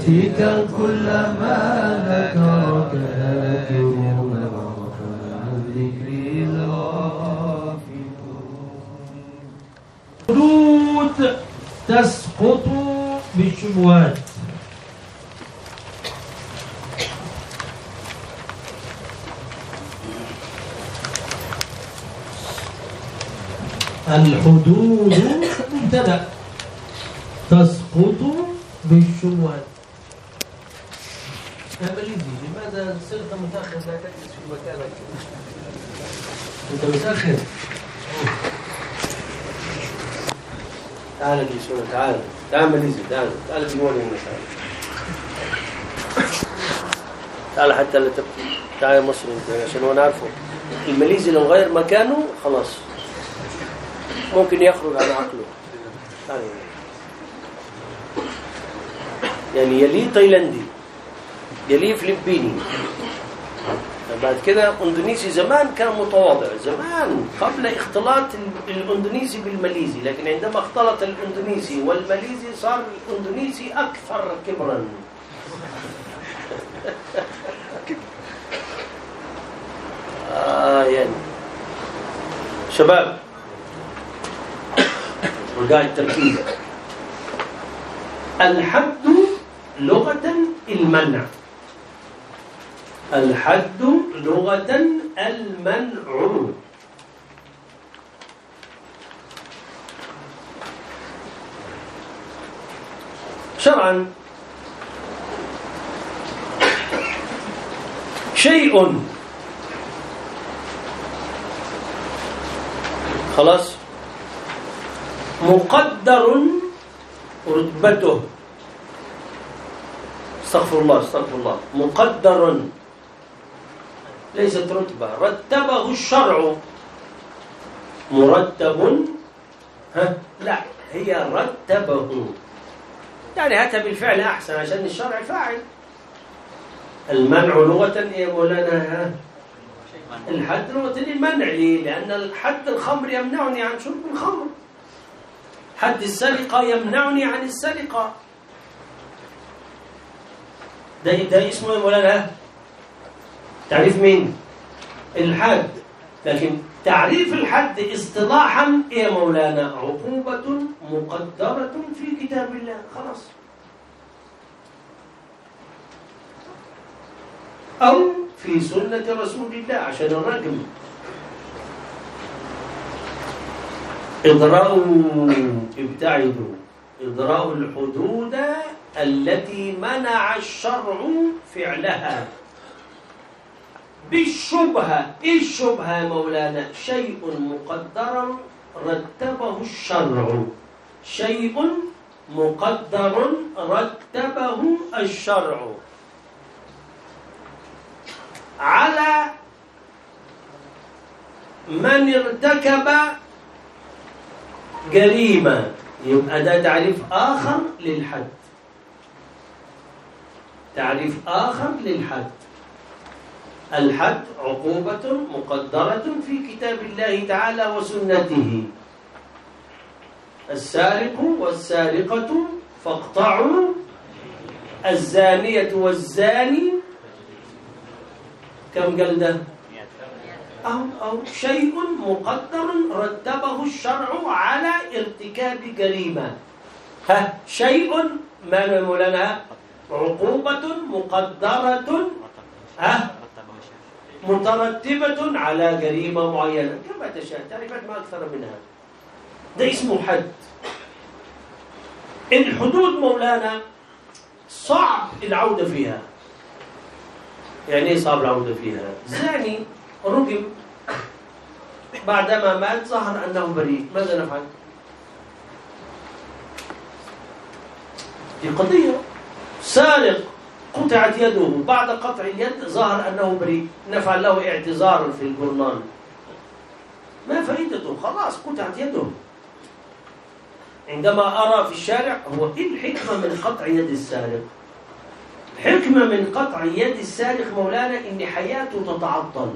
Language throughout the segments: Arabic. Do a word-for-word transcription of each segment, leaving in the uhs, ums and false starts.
ناسكا كل ما ذكرك ذاكر من الذكر الحدود تسقط بالشبهات. الحدود مبتدأ تسقط بالشبهات. أمليزي لماذا صرت متأخر لا تجلس في مكانك؟ أنت متأخر. تعال اجلس هنا، تعال تعال مليزي، تعال تعال بنوري هنا، تعال تعال حتى لا تبكي. تعال يا مصري عشان هو نعرفه الماليزي لو غير مكانه خلاص ممكن يخرج عن عقله. تعال يعني يليه تايلاندي، يليه فلبيني، بعد كده اندونيسي. زمان كان متواضع، زمان قبل اختلاط الاندونيسي بالماليزي، لكن عندما اختلط الاندونيسي والماليزي صار الاندونيسي اكثر كبرا. آه يعني شباب رجاء التركيز. الحد لغة المنع، الحد لغة المنع. شرعا شيء خلاص مقدر رتبته، استغفر الله استغفر الله، مقدر ليست رتبة، رتبه الشرع. مرتب ها لا هي رتبه، يعني هاتها بالفعل أحسن عشان الشرع فاعل. المنع لغة إيه مولانا؟ الحد لغة المنع. ليه؟ لأن الحد الخمر يمنعني عن شرب الخمر، حد السرقة يمنعني عن السرقة. ده ده اسمه مولانا تعريف مين؟ الحد. لكن تعريف الحد اصطلاحا ايه مولانا؟ عقوبة مقدرة في كتاب الله. خلاص. أو في سنة رسول الله عشان الرجم. إضراء ابتعدوا إضراء الحدود التي منع الشرع فعلها بالشبهة. إيه الشبهة مولانا؟ شيء مقدر رتبه الشرع، شيء مقدر رتبه الشرع على من ارتكب جريمة. يبقى ده تعريف آخر للحد، تعريف آخر للحد. الحد عقوبة مقدرة في كتاب الله تعالى وسنته. السارق والسارقة فاقطعوا، الزانية والزاني كم جلدة؟ أو, أو شيء مقدر رتبه الشرع على ارتكاب جريمة. ها شيء ما مولانا؟ عقوبة مقدرة ها مترتبة على جريمة معينة كما تشاء، تعريفات ما أكثر منها. ده اسمه حد. الحدود مولانا صعب العودة فيها. يعني ايه صعب العودة فيها؟ زاني رجم بعدما مات ظهر أنه بريء، ماذا نفعل؟ في قضية. سارق قطعت يده، بعد قطع اليد ظهر أنه بريء، نفعل له اعتذار في الجرنان، ما فائدته؟ خلاص قطعت يده. عندما أرى في الشارع هو إيه الحكمة من قطع يد السارق؟ حكمة من قطع يد السارق مولانا إن حياته تتعطل،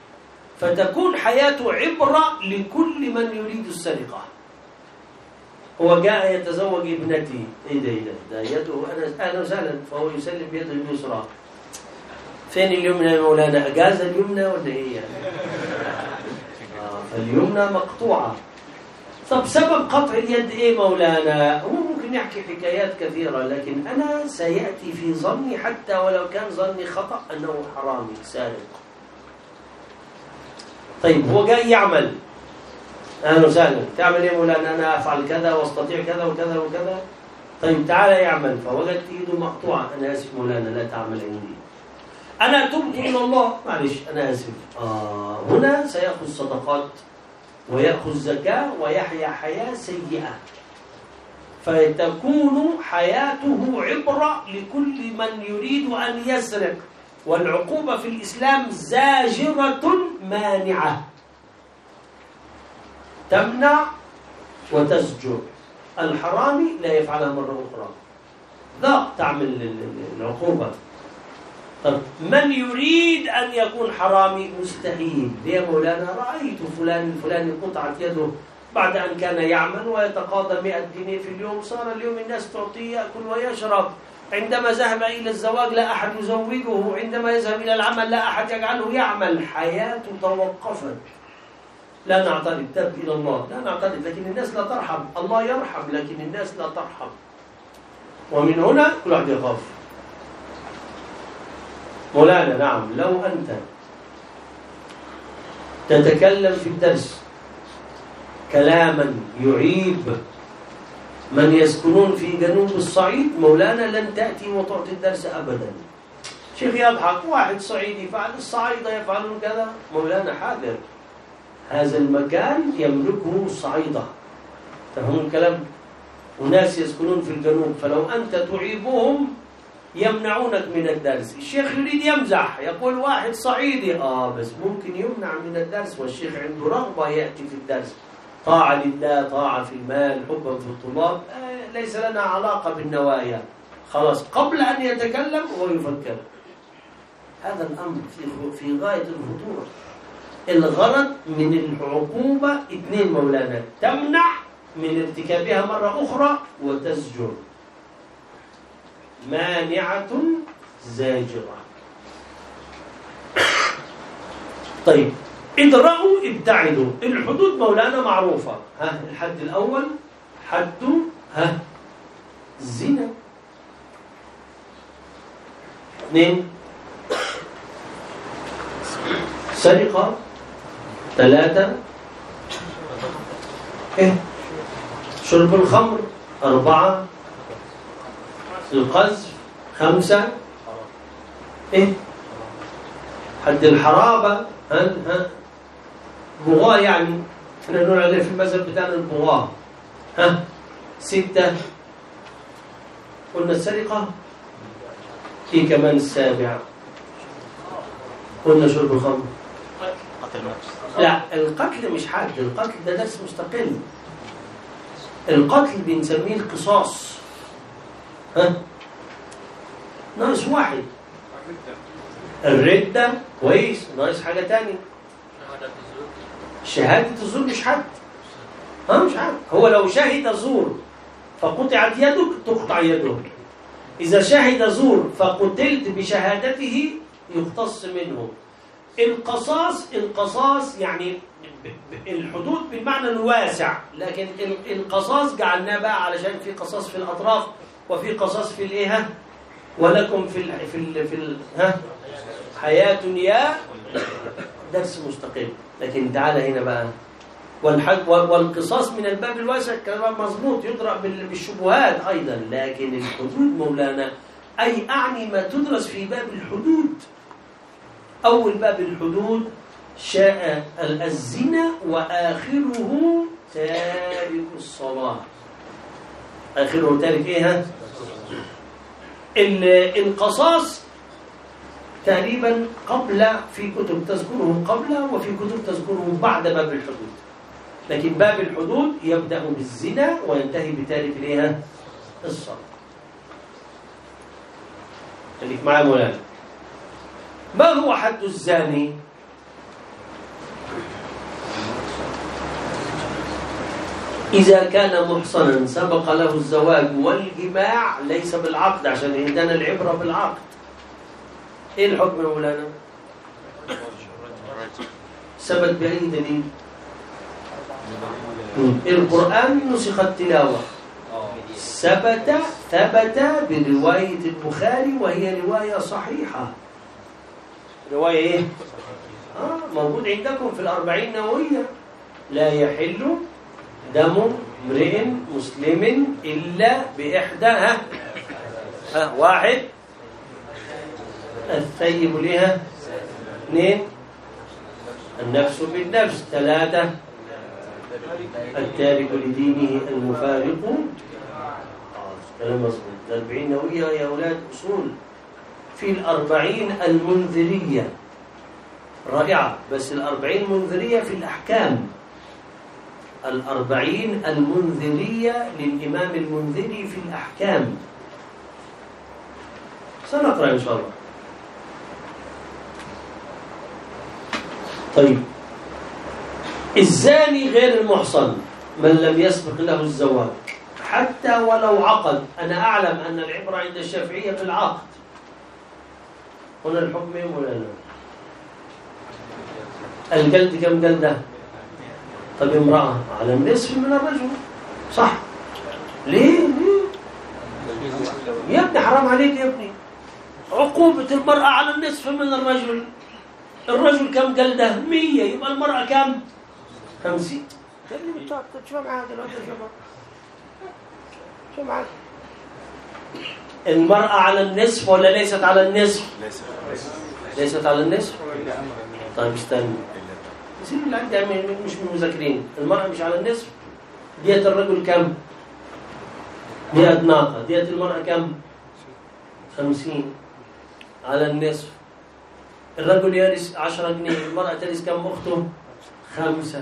فتكون حياته عبرة لكل من يريد السرقة. هو جاء يتزوج ابنتي، ايه ده ايه ده ده يده، انا اهلا وسهلا، فهو يسلم بيده اليسرى. فين اليمنى يا مولانا؟ اجاز اليمنى ولا ايه يعني؟ آه فاليمنى مقطوعه. طب سبب قطع اليد ايه مولانا؟ هو ممكن يحكي حكايات كثيره، لكن انا سياتي في ظني حتى ولو كان ظني خطا انه حرامي سارق. طيب هو جاي يعمل، اهلا وسهلا، تعمل ايه مولانا؟ انا افعل كذا واستطيع كذا وكذا وكذا. طيب تعالى يعمل، فوجدت ايده مقطوعه، انا اسف مولانا لا تعمل عندي، انا تبت الى الله، معلش انا اسف. اه هنا سياخذ صدقات وياخذ زكاه ويحيا حياه سيئه، فتكون حياته عبره لكل من يريد ان يسرق. والعقوبه في الاسلام زاجره مانعه، تمنع وتزجر. الحرامي لا يفعلها مرة أخرى، ذاق تعمل العقوبة. طب من يريد أن يكون حرامي مستحيل. ليه مولانا؟ رأيت فلان الفلاني قطعت يده بعد أن كان يعمل ويتقاضى مئة جنيه في اليوم، صار اليوم الناس تعطيه يأكل ويشرب. عندما ذهب إلى الزواج لا أحد يزوجه، عندما يذهب إلى العمل لا أحد يجعله يعمل، حياته توقفت. لا نعترض، تاب إلى الله، لا نعترض، لكن الناس لا ترحم. الله يرحم لكن الناس لا ترحم. ومن هنا كل واحد يخاف. مولانا نعم، لو أنت تتكلم في الدرس كلاما يعيب من يسكنون في جنوب الصعيد، مولانا لن تأتي وتعطي الدرس أبدا. شيخ يضحك، واحد صعيدي يفعل، الصعايدة يفعلون كذا. مولانا حاضر، هذا المكان يملكه الصعيدة، تفهمون الكلام؟ وناس يسكنون في الجنوب، فلو أنت تعيبهم يمنعونك من الدرس. الشيخ يريد يمزح، يقول واحد صعيدي آه بس ممكن يمنع من الدرس، والشيخ عنده رغبة يأتي في الدرس، طاعة لله، طاعة في المال، حبا في الطلاب، آه ليس لنا علاقة بالنوايا. خلاص قبل أن يتكلم هو يفكر. هذا الأمر في في غاية الخطورة. الغرض من العقوبة اثنين مولانا، تمنع من ارتكابها مرة أخرى وتزجر. مانعة زاجرة. طيب ادرأوا ابتعدوا. الحدود مولانا معروفة، ها الحد الأول حد ها الزنا. اثنين سرقة. ثلاثة إيه؟ شرب الخمر. أربعة القذف. خمسة إيه؟ حد الحرابة. ها ها بغاة، يعني احنا نقول عليه في المذهب بتاعنا البغاة. ها ستة قلنا السرقة. في كمان السابع قلنا شرب الخمر. لا القتل مش حد، القتل ده درس مستقل. القتل بنسميه القصاص. ها ناقص واحد. الردة كويس، ناقص حاجة تانية. شهادة الزور مش حد، ها مش حد. هو لو شهد زور فقطعت يدك تقطع يده. إذا شهد زور فقتلت بشهادته يقتص منه. القصاص، القصاص يعني الحدود بالمعنى الواسع، لكن القصاص جعلناه بقى علشان في قصاص في الأطراف وفي قصاص في الايه، ولكم في ال في ال في ال ها حياة يا درس مستقل. لكن تعالى هنا بقى، والحد والقصاص من الباب الواسع كلام مظبوط، يدرأ بالشبهات أيضا، لكن الحدود مولانا أي أعني ما تدرس في باب الحدود. أول باب الحدود شاء الزنا وآخره تارك الصلاة. آخره تارك إيه؟ القصاص تقريبا قبل، في كتب تذكره قبل وفي كتب تذكره بعد باب الحدود، لكن باب الحدود يبدأ بالزنا وينتهي بتارك إيه؟ الصلاة. خليك معايا مولانا. ما هو حد الزاني؟ إذا كان محصنا سبق له الزواج والجماع ليس بالعقد، عشان عندنا العبرة بالعقد. إيه الحكم يا مولانا؟ ثبت بأي دليل؟ القرآن نسخ التلاوة، ثبت ثبت برواية البخاري وهي رواية صحيحة. رواية إيه؟ آه موجود عندكم في الأربعين نووية: لا يحل دم امرئ مسلم إلا بإحدى ها ها واحد الثيب لها، اثنين النفس بالنفس، ثلاثة التارك لدينه المفارق. كلام مظبوط. الأربعين نووية يا أولاد أصول في الأربعين المنذرية رائعة، بس الأربعين المنذرية في الأحكام. الأربعين المنذرية للإمام المنذري في الأحكام. سنقرأ إن شاء الله. طيب، الزاني غير المحصن من لم يسبق له الزواج حتى ولو عقد. أنا أعلم أن العبرة عند الشافعية في العقد. هنا الحكم مولانا الجلد كم جلدة؟ طب امرأة على النصف من الرجل، صح؟ ليه؟ ليه؟ يا ابني حرام عليك يا ابني. عقوبة المرأة على النصف من الرجل. الرجل كم جلدة؟ مية، يبقى المرأة كم؟ خمسين. شو معاك دلوقتي؟ شو معاك؟ المرأة على النصف ولا ليست على النصف؟ ليست على النصف؟ طيب استنى، سيب اللي عندي مش مذاكرين. المرأة مش على النصف. دية الرجل كم؟ مئة ناقة. دية المرأة كم؟ خمسين على النصف. الرجل يرث عشرة جنيه، المرأة ترث كم أخته؟ خمسة.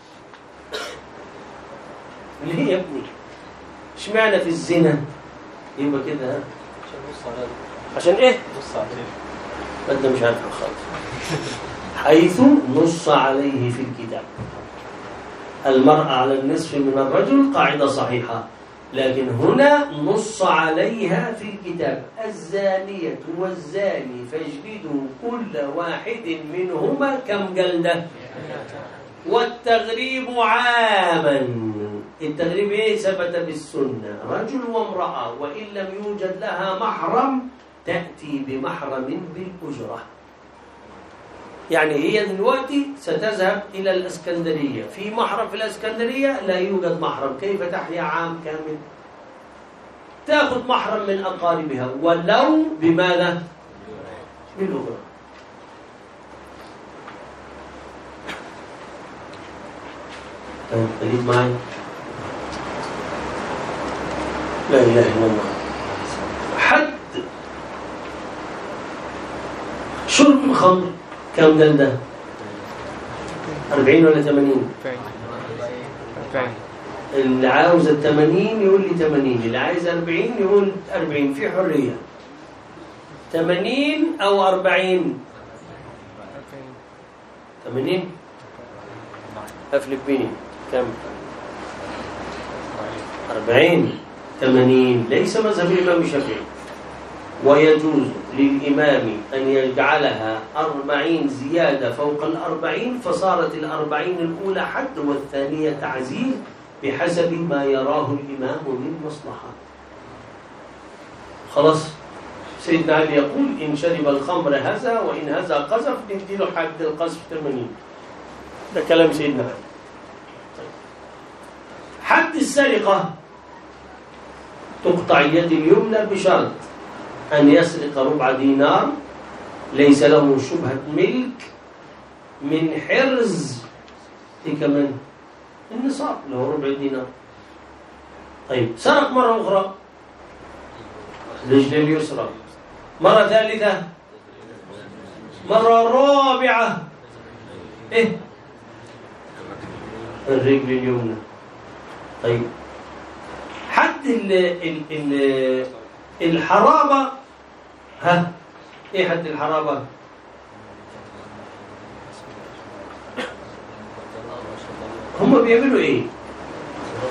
ليه يا ابني؟ اشمعنى في الزنا يبقى كده؟ عشان ايه؟ نص عليه. انت مش عارف خالص. حيث نص عليه في الكتاب. المرأة على النصف من الرجل قاعدة صحيحة، لكن هنا نص عليها في الكتاب: الزانية والزاني فاجلدوا كل واحد منهما كم جلدة؟ والتغريب عاما. التغريب ايه؟ ثبت بالسنة: رجل وامرأة وإن لم يوجد لها محرم تأتي بمحرم بالأجرة. يعني هي دلوقتي ستذهب إلى الإسكندرية، في محرم في الإسكندرية، لا يوجد محرم، كيف تحيا عام كامل؟ تأخذ محرم من أقاربها ولو بماذا؟ بالأجرة. طيب خليك معي. لا إله إلا الله. حد شرب الخمر كم جلدة؟ أربعين ولا ثمانين؟ أربعين. اللي عاوز الثمانين يقول لي ثمانين، اللي عايز أربعين يقول أربعين، في حرية. ثمانين أو أربعين؟ ثمانين؟ أفلك بيني كم؟ أربعين. ثمانين ليس مذهب الإمام الشافعي، ويجوز للإمام أن يجعلها أربعين زيادة فوق الأربعين، فصارت الأربعين الأولى حد والثانية تعزيز بحسب ما يراه الإمام من مصلحة. خلاص. سيدنا علي يقول: إن شرب الخمر هذا وإن هذا قذف نديله حد القذف ثمانين. ده كلام سيدنا علي. حد السرقة تقطع اليد اليمنى بشرط أن يسرق ربع دينار ليس له شبهة ملك من حرز إيه كمان النصاب له ربع دينار. طيب سرق مرة أخرى رجل اليسرى، مرة ثالثة، مرة رابعة إيه الرجل اليمنى. طيب حد ال ال ال الحرابة، ها ايه حد الحرابة؟ هم بيعملوا ايه؟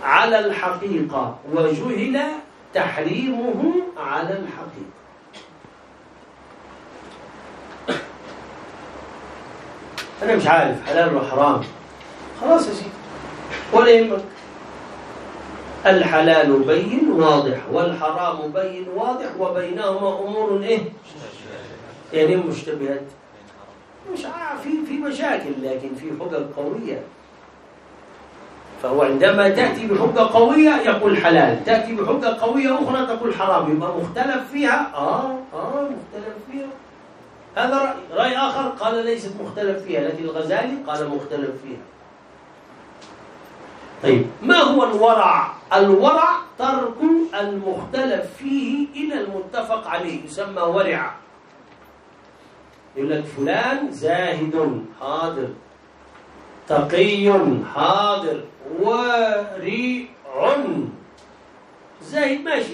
على الحقيقة وجهل تحريمه على الحقيقة. أنا مش عارف حلال وحرام، خلاص يا سيدي ولا يهمك، الحلال بين واضح والحرام بين واضح وبينهما أمور إيه؟ يعني مشتبهات، مش عارف، في في مشاكل لكن في حجج قوية. فهو عندما تأتي بحجة قوية يقول حلال، تأتي بحجة قوية أخرى تقول حرام، يبقى مختلف فيها. آه آه مختلف فيها. هذا رأي، رأي آخر قال ليست مختلف فيها، لكن الغزالي قال مختلف فيها. طيب ما هو الورع؟ الورع ترك المختلف فيه إلى المتفق عليه، يسمى ورع. يقول لك فلان زاهد، حاضر، تقي، حاضر، وريع، زاهد ماشي،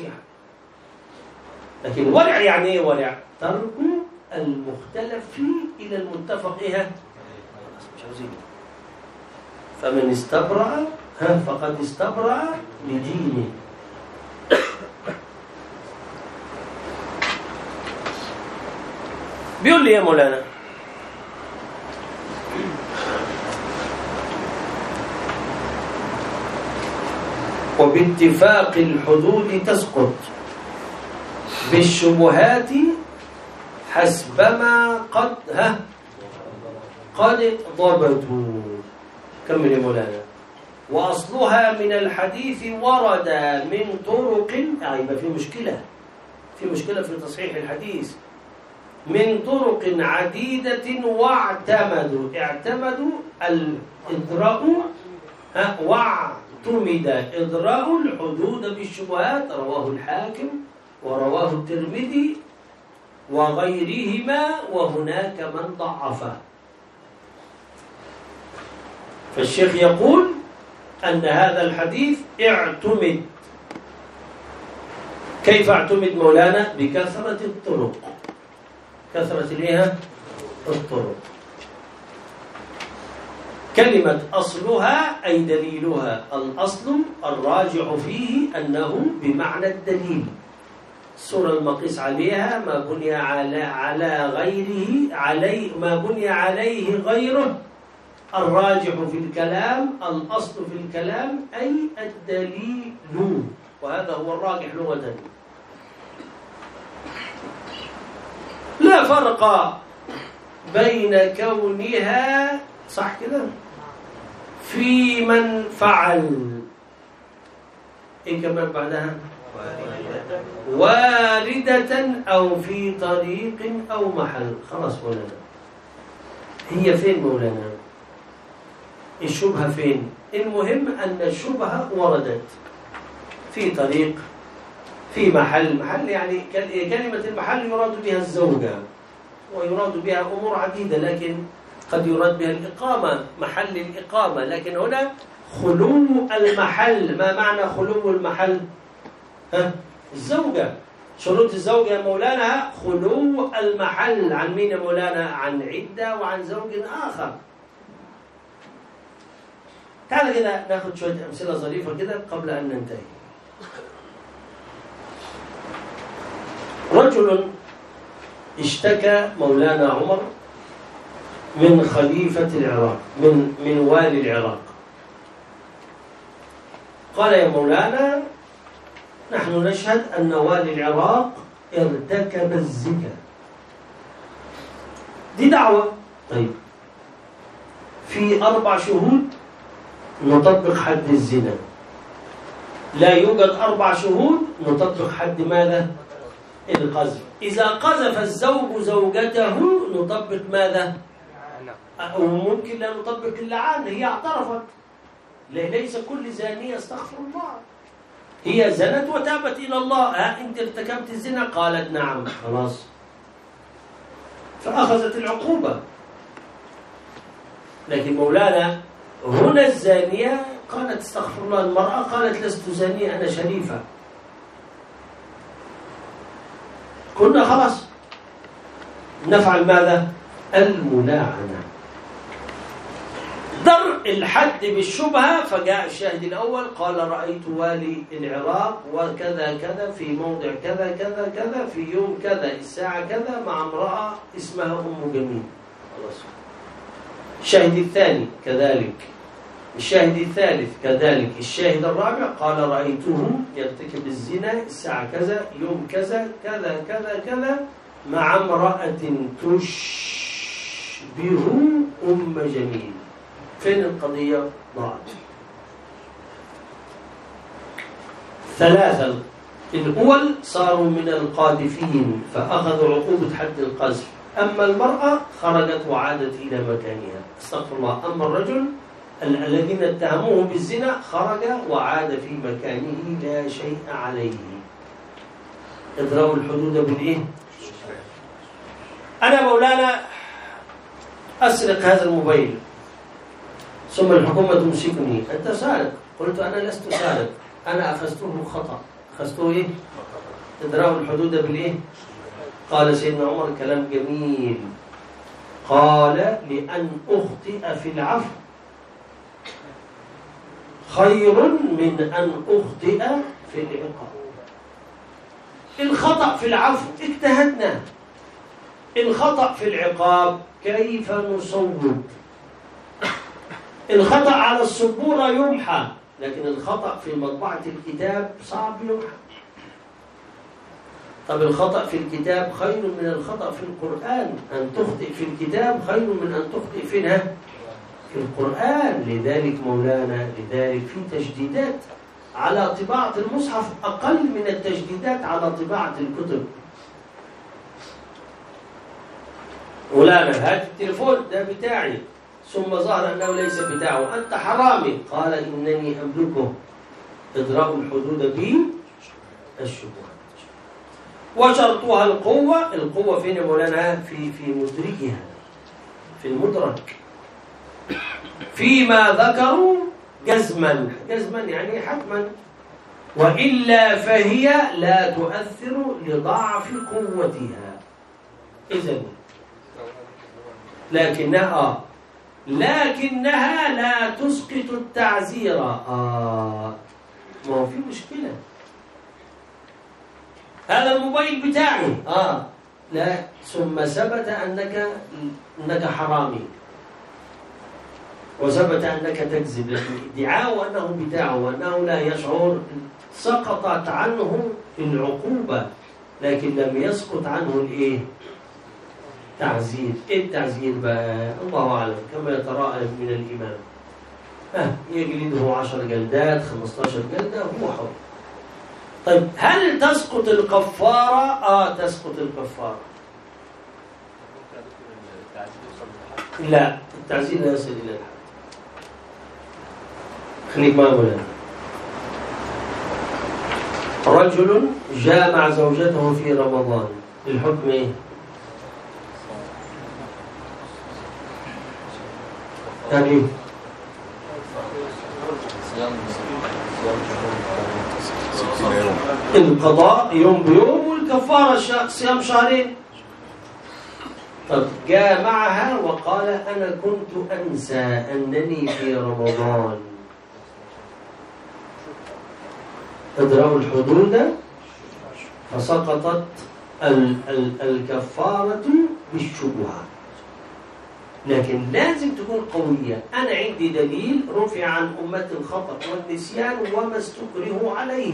لكن ورع يعني ايه؟ ورع ترك المختلف فيه إلى المتفق إيه؟ مش عاوزين. فمن استبرأ فقد استبرأ لدينه. بيقول لي يا مولانا وباتفاق الحدود تسقط بالشبهات حسبما قد ها قد ضبطوا. كمل يا مولانا. وأصلها من الحديث ورد من طرق، يعني يبقى في مشكلة، في مشكلة في تصحيح الحديث، من طرق عديدة واعتمدوا، اعتمدوا الإدراء واعتمد إدراء الحدود بالشبهات، رواه الحاكم ورواه الترمذي وغيرهما، وهناك من ضعفه. فالشيخ يقول أن هذا الحديث اعتمد. كيف اعتمد مولانا؟ بكثرة الطرق، كثرة لها الطرق. كلمة أصلها أي دليلها، الأصل الراجع فيه أنه بمعنى الدليل. الصورة المقيس عليها ما بني على على غيره، علي ما بني عليه غيره. الراجح في الكلام، الأصل في الكلام أي الدليل، وهذا هو الراجح لغة. لا فرق بين كونها صح كده في من فعل، إيه كمان بعدها واردة أو في طريق أو محل. خلاص مولانا، هي فين مولانا؟ الشبهة فين؟ المهم أن الشبهة وردت في طريق، في محل. محل يعني كلمة المحل يراد بها الزوجة، ويراد بها أمور عديدة، لكن قد يراد بها الإقامة، محل الإقامة. لكن هنا خلو المحل. ما معنى خلو المحل؟ ها؟ الزوجة. شروط الزوجة يا مولانا خلو المحل. عن مين يا مولانا؟ عن عدة وعن زوج آخر. تعال كده ناخذ شوية أمثلة ظريفة كده قبل أن ننتهي. رجل اشتكى مولانا عمر من خليفة العراق، من من والي العراق. قال يا مولانا نحن نشهد أن والي العراق ارتكب الزنا. دي دعوة. طيب في أربع شهود نطبق حد الزنا، لا يوجد أربع شهود نطبق حد ماذا؟ القذف. إذا قذف الزوج زوجته نطبق ماذا؟ وممكن لا نطبق اللعان، هي اعترفت. ليس كل زانية استغفر الله، هي زنت وتابت إلى الله. ها أنت ارتكبت الزنا؟ قالت نعم. خلاص، فأخذت العقوبة. لكن مولانا هنا الزانية قالت استغفر الله، المرأة قالت لست زانية أنا شريفة. كنا خلاص نفعل ماذا؟ الملاعنة. مصدر الحد بالشبهة، فجاء الشاهد الأول قال رأيت والي العراق وكذا كذا في موضع كذا كذا كذا في يوم كذا الساعة كذا مع امرأة اسمها أم جميل. الشاهد الثاني كذلك، الشاهد الثالث كذلك، الشاهد الرابع قال رأيته يرتكب الزنا الساعة كذا يوم كذا كذا كذا كذا مع امرأة تشبه أم جميل. فين القضية؟ ضاعت. ثلاثة، الأول صاروا من القاذفين فأخذوا عقوبة حد القذف، أما المرأة خرجت وعادت إلى مكانها. استغفر الله. أما الرجل الذين اتهموه بالزنا خرج وعاد في مكانه لا شيء عليه. اضربوا الحدود بالإيه؟ أنا مولانا أسرق هذا الموبايل ثم الحكومة تمسكني، أنت سارق. قلت أنا لست سارق، أنا أخذته خطأ. أخذته إيه؟ اضربوا الحدود بالإيه؟ قال سيدنا عمر كلام جميل، قال لأن أخطئ في العفو خير من أن أخطئ في العقاب. الخطأ في العفو اجتهدنا، الخطأ في العقاب كيف نصوب. الخطأ على السبورة يمحى، لكن الخطأ في مطبعة الكتاب صعب يمحى. طب الخطأ في الكتاب خير من الخطأ في القرآن. أن تخطئ في الكتاب خير من أن تخطئ فيها في القرآن. لذلك مولانا لذلك في تجديدات على طباعة المصحف أقل من التجديدات على طباعة الكتب. مولانا هات التليفون ده بتاعي، ثم ظهر أنه ليس بتاعه، أنت حرامي. قال إنني أملكه. اضربوا الحدود بالشبهات. وشرطها القوة. القوة فين مولانا؟ في في مدركها، في المدرك. فيما ذكروا جزما، جزما يعني حتما، وإلا فهي لا تؤثر لضعف قوتها. إذن لكنها لكنها لا تسقط التعزير. آه ما هو في مشكلة. هذا الموبايل بتاعي، آه لا، ثم ثبت أنك أنك حرامي وثبت أنك تكذب، لكن ادعاء أنه بتاعه وأنه لا يشعر سقطت عنه العقوبة، لكن لم يسقط عنه الإيه؟ تعزير. إيه التعزير بقى؟ الله أعلم، كما يتراءى من الإمام. آه يجلده عشر جلدات خمستاشر جلدة هو حر. طيب هل تسقط الكفارة؟ آه تسقط الكفارة. لا، التعزير لا يصل إلى الحد. خليك معي مولانا. رجل جامع زوجته في رمضان، الحكم إيه؟ يعني القضاء يوم بيوم والكفارة صيام شهرين. طب جامعها وقال أنا كنت أنسى أنني في رمضان. اضربوا الحدود فسقطت ال ال الكفارة بالشبهة، لكن لازم تكون قوية. أنا عندي دليل رفع عن أمة الخطأ والنسيان وما استكرهوا عليه،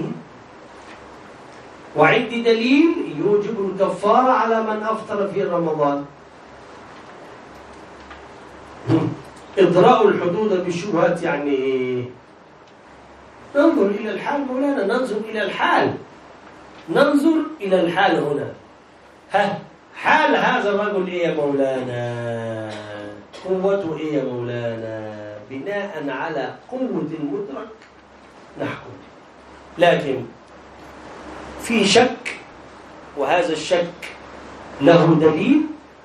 وعندي دليل يوجب الكفارة على من أفطر في رمضان. إضراء الحدود بالشبهات يعني إيه؟ ننظر إلى الحال مولانا، ننظر إلى الحال، ننظر إلى الحال هنا. ها حال هذا الرجل إيه يا مولانا؟ قوته إيه يا مولانا؟ بناء على قوة المدرك نحكم، لكن في شك، وهذا الشك له دليل،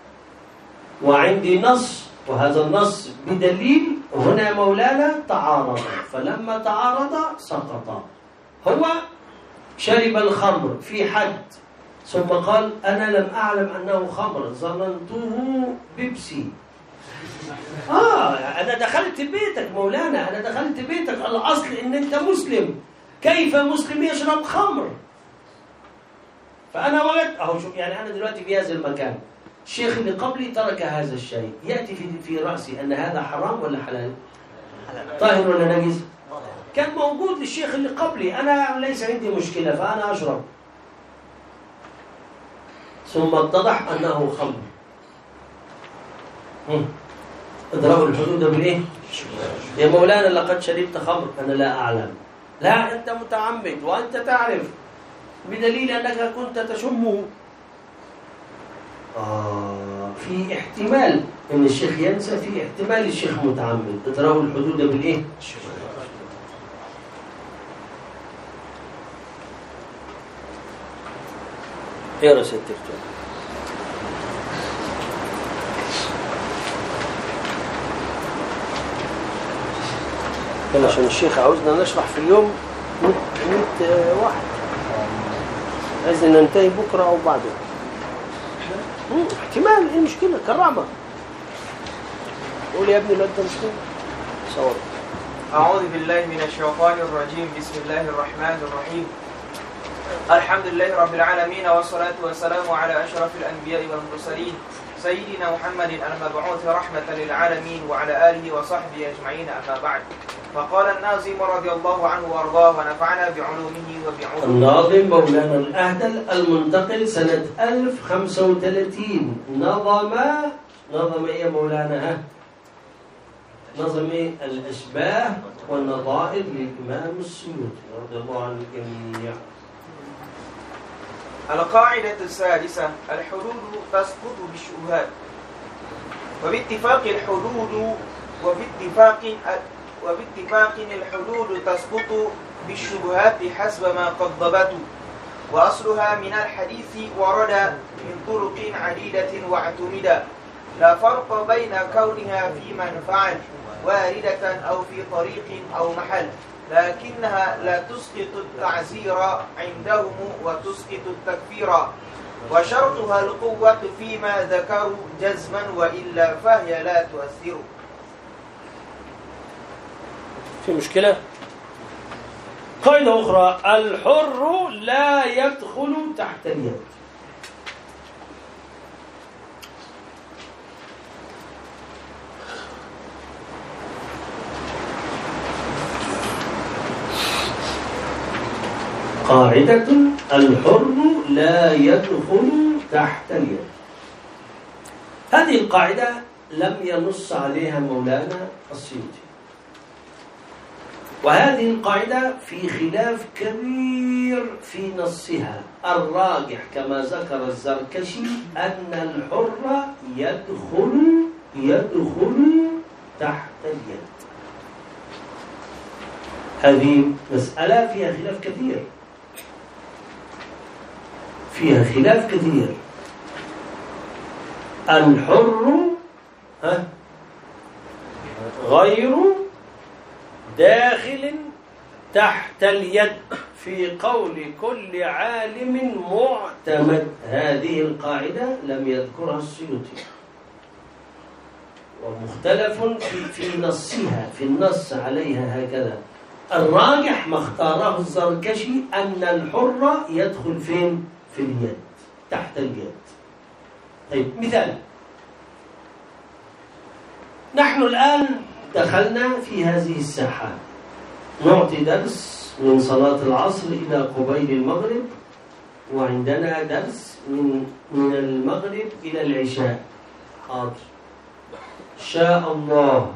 وعندي نص وهذا النص بدليل. هنا مولانا تعارض، فلما تعارض سقط. هو شرب الخمر في حد ثم قال أنا لم أعلم أنه خمر، ظننته بيبسي، آه أنا دخلت بيتك مولانا، أنا دخلت بيتك، الأصل إن أنت مسلم، كيف مسلم يشرب خمر؟ فأنا وجدت أهو شوف، يعني أنا دلوقتي في هذا المكان، الشيخ اللي قبلي ترك هذا الشيء، يأتي في في رأسي أن هذا حرام ولا حلال؟ طاهر ولا نجس؟ كان موجود للشيخ اللي قبلي، أنا ليس عندي مشكلة فأنا أشرب، ثم اتضح أنه خمر. اضربوا الحدود بالإيه؟ يا مولانا لقد شربت خمر، أنا لا أعلم. لا أنت متعمد وأنت تعرف بدليل أنك كنت تشمه. آه في احتمال أن الشيخ ينسى، في احتمال الشيخ متعمد. اضربوا الحدود بالإيه؟ اقرا ست كتاب. كان عشان الشيخ عاوزنا نشرح في اليوم مئة واحد، عايزنا ننتهي بكره او بعده. احتمال، ايه المشكله؟ كرامه. قول يا ابني لو انت مسلم صور. أعوذ بالله من الشيطان الرجيم. بسم الله الرحمن الرحيم. الحمد لله رب العالمين، والصلاة والسلام على أشرف الأنبياء والمرسلين سيدنا محمد المبعوث رحمة للعالمين وعلى آله وصحبه أجمعين، أما بعد. فقال الناظم رضي الله عنه وأرضاه ونفعنا بعلومه وبعلومه. الناظم مولانا الأهدل المنتقل سنة ألف وخمسة وثلاثين نظم نظم إيه مولانا؟ ها نظم إيه؟ الأشباه والنظائر للإمام السيوطي رضي الله عن الجميع. القاعدة السادسة: الحدود تسقط بالشبهات، وباتفاق الحدود وباتفاق وباتفاق الحدود تسقط بالشبهات حسب ما قد ضبطوا، وأصلها من الحديث ورد من طرق عديدة واعتمدا، لا فرق بين كونها في من فعل واردة أو في طريق أو محل، لكنها لا تسقط التعزير عندهم وتسقط التكفير، وشرطها القوة فيما ذكروا جزما، وإلا فهي لا تؤثر. في مشكلة؟ قاعدة أخرى: الحر لا يدخل تحت اليد. قاعدة: الحر لا يدخل تحت اليد. هذه القاعدة لم ينص عليها مولانا السيوطي، وهذه القاعدة في خلاف كبير في نصها. الراجح كما ذكر الزركشي أن الحر يدخل يدخل تحت اليد. هذه مسألة فيها خلاف كثير، فيها خلاف كثير. الحر ها غير داخل تحت اليد في قول كل عالم معتمد. هذه القاعدة لم يذكرها السيوطي، ومختلف في, في نصها، في النص عليها هكذا. الراجح ما اختاره الزركشي أن الحر يدخل فين؟ في اليد، تحت اليد. طيب مثال: نحن الآن دخلنا في هذه الساحة، نعطي درس من صلاة العصر إلى قبيل المغرب، وعندنا درس من من المغرب إلى العشاء. حاضر. شاء الله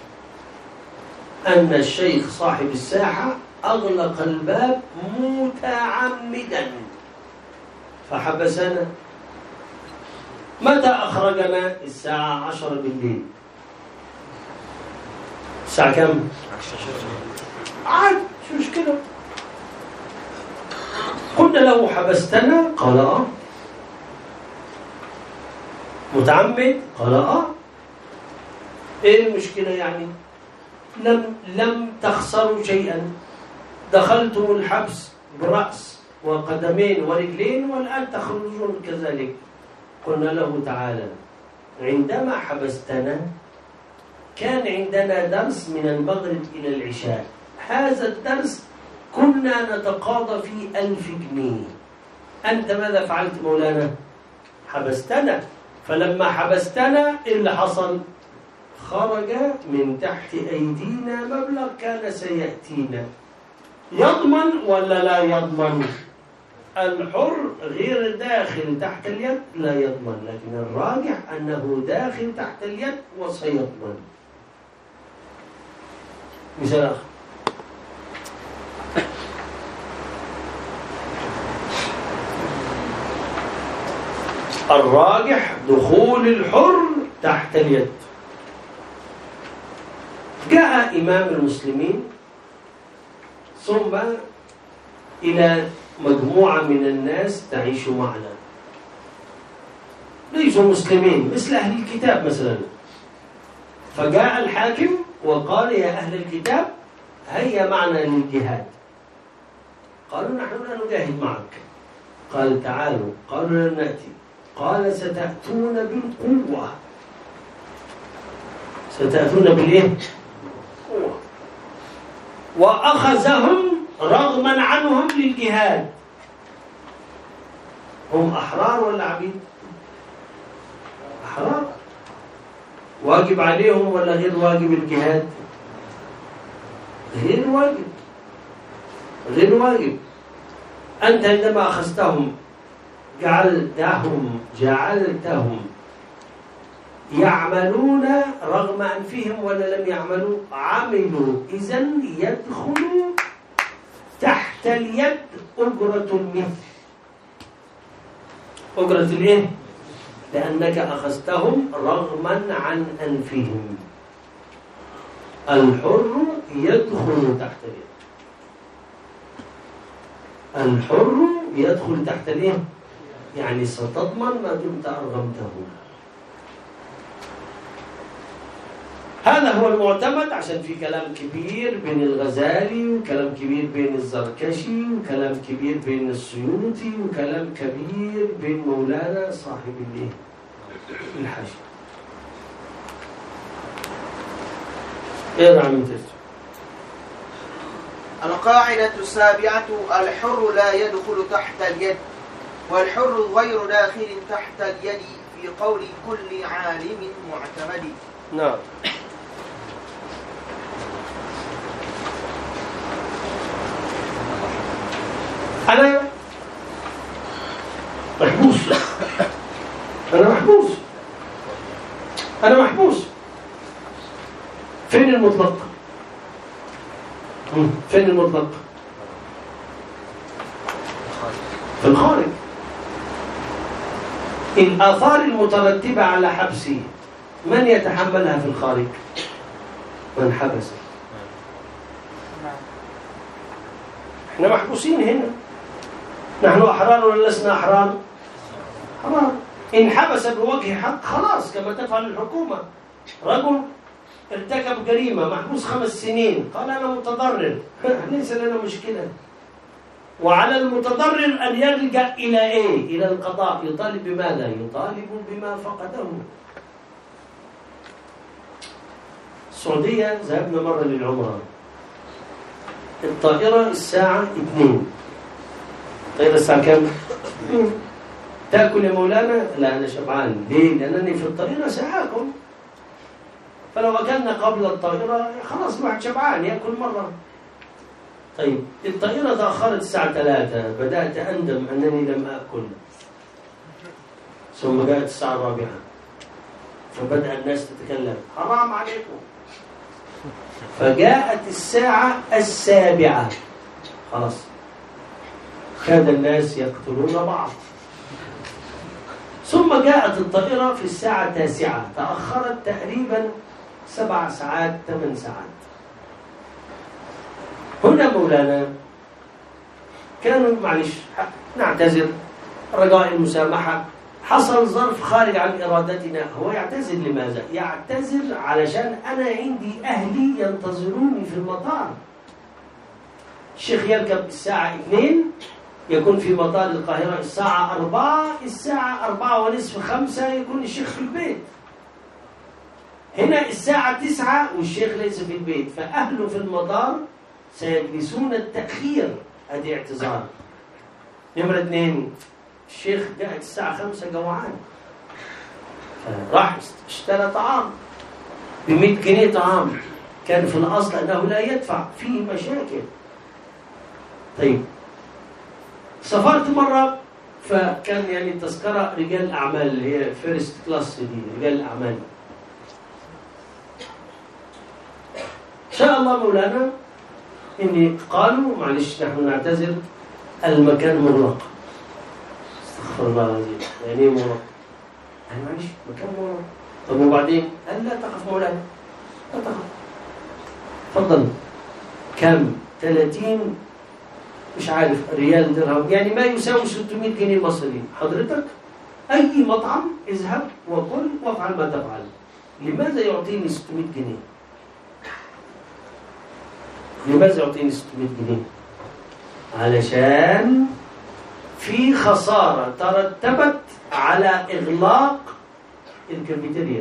أن الشيخ صاحب الساحة أغلق الباب متعمدا فحبسنا. متى أخرجنا؟ الساعة عشرة بالليل. الساعة كم؟ عاد شو مشكلة؟ قلنا له حبستنا؟ قال آه. متعمد؟ قال آه. إيه المشكلة يعني؟ لم لم تخسروا شيئا، دخلتم الحبس برأس وقدمين ورجلين والآن تخرجون كذلك. قلنا له تعالى، عندما حبستنا كان عندنا درس من المغرب إلى العشاء، هذا الدرس كنا نتقاضى فيه ألف جنيه. أنت ماذا فعلت مولانا؟ حبستنا. فلما حبستنا إيه اللي حصل؟ خرج من تحت أيدينا مبلغ كان سيأتينا. يضمن ولا لا يضمن؟ الحر غير داخل تحت اليد لا يضمن، لكن الراجح أنه داخل تحت اليد وسيضمن. مثال آخر، الراجح دخول الحر تحت اليد. جاء إمام المسلمين ثم إلى مجموعة من الناس تعيش معنا، ليسوا مسلمين مثل أهل الكتاب مثلا. فجاء الحاكم وقال يا أهل الكتاب هيا معنا للجهاد. قالوا نحن لا نجاهد معك. قال تعالوا. قالوا لن نأتي. قال ستأتون بالقوة. ستأتون بالإيه؟ قوة. وأخذهم رغما عنهم للجهاد. هم أحرار ولا عبيد؟ أحرار. واجب عليهم ولا غير واجب الجهاد؟ غير واجب، غير واجب. أنت عندما أخذتهم جعلتهم جعلتهم يعملون رغم أنفهم ولا لم يعملوا؟ عملوا. إذن يدخلوا تحت اليد أجرة المثل. أجرة الإيه؟ لأنك أخذتهم رغما عن أنفهم. الحر يدخل تحت اليد. الحر يدخل تحت اليد يعني ستضمن ما دمت أرغمته. هذا هو المعتمد، عشان في كلام كبير بين الغزالي وكلام كبير بين الزركشي وكلام كبير بين السيوطي وكلام كبير بين مولانا صاحب الايه الحاشية. ايه عم ترجع. القاعدة السابعة: الحر لا يدخل تحت اليد، والحر غير داخل تحت اليد في قول كل عالم معتمد. نعم. أنا محبوس. أنا محبوس. أنا محبوس. فين المطلق؟ فين المطلق؟ في الخارج. الآثار المترتبة على حبسي من يتحملها في الخارج؟ من حبس. احنا محبوسين هنا. نحن أحرار ولا لسنا أحرار؟ أحرار. إن حبس بوجه حق خلاص كما تفعل الحكومة. رجل ارتكب جريمة محبوس خمس سنين، قال أنا متضرر، ليس لنا مشكلة. وعلى المتضرر أن يلجأ إلى إيه؟ إلى القضاء. يطالب بماذا؟ يطالب بما فقده. السعودية ذهبنا مرة للعمرة، الطائرة الساعة اثنين. الطائرة الساعة كم؟ تأكل يا مولانا؟ لا أنا شبعان. ليه؟ لأنني في الطائرة سأكل. فلو أكلنا قبل الطائرة خلاص الواحد شبعان يأكل مرة. طيب الطائرة تأخرت الساعة ثلاثة، بدأت أندم أنني لم أكل. ثم جاءت الساعة الرابعة فبدأ الناس تتكلم حرام عليكم. فجاءت الساعة السابعة خلاص كاد الناس يقتلون بعض. ثم جاءت الطائرة في الساعة التاسعة، تأخرت تقريبا سبع ساعات ثمان ساعات. هنا مولانا كانوا معلش نعتذر رجاء المسامحة، حصل ظرف خارج عن إرادتنا. هو يعتذر لماذا؟ يعتذر علشان أنا عندي أهلي ينتظروني في المطار. الشيخ يركب الساعة اثنين، يكون في مطار القاهرة الساعة أربعة، الساعة أربعة ونصف خمسة يكون الشيخ في البيت. هنا الساعة تسعة والشيخ ليس في البيت، فأهله في المطار سيجلسون التأخير، هذه اعتذار. نمرة اثنين، الشيخ قاعد الساعة خمسة جوعان، راح اشترى طعام بمئة جنيه طعام، كان في الأصل أنه لا يدفع، فيه مشاكل. طيب سافرت مرة، فكان يعني تذكرة رجال أعمال اللي هي فيرست كلاس دي، رجال الأعمال. شاء الله مولانا إني قالوا معلش نحن نعتذر، المكان مغلق. استغفر الله العظيم، يعني ايه مغلق؟ يعني معلش مكان مغلق. طب وبعدين؟ قال لا تخف مولانا، لا تخف، تفضل. كم؟ ثلاثين مش عارف ريال درهم، يعني ما يساوي ستمائة جنيه مصري. حضرتك أي مطعم اذهب وكل وافعل ما تفعل. لماذا يعطيني ستمائة جنيه؟ لماذا يعطيني ستمائة جنيه؟ علشان في خسارة ترتبت على إغلاق الكافيتيريا.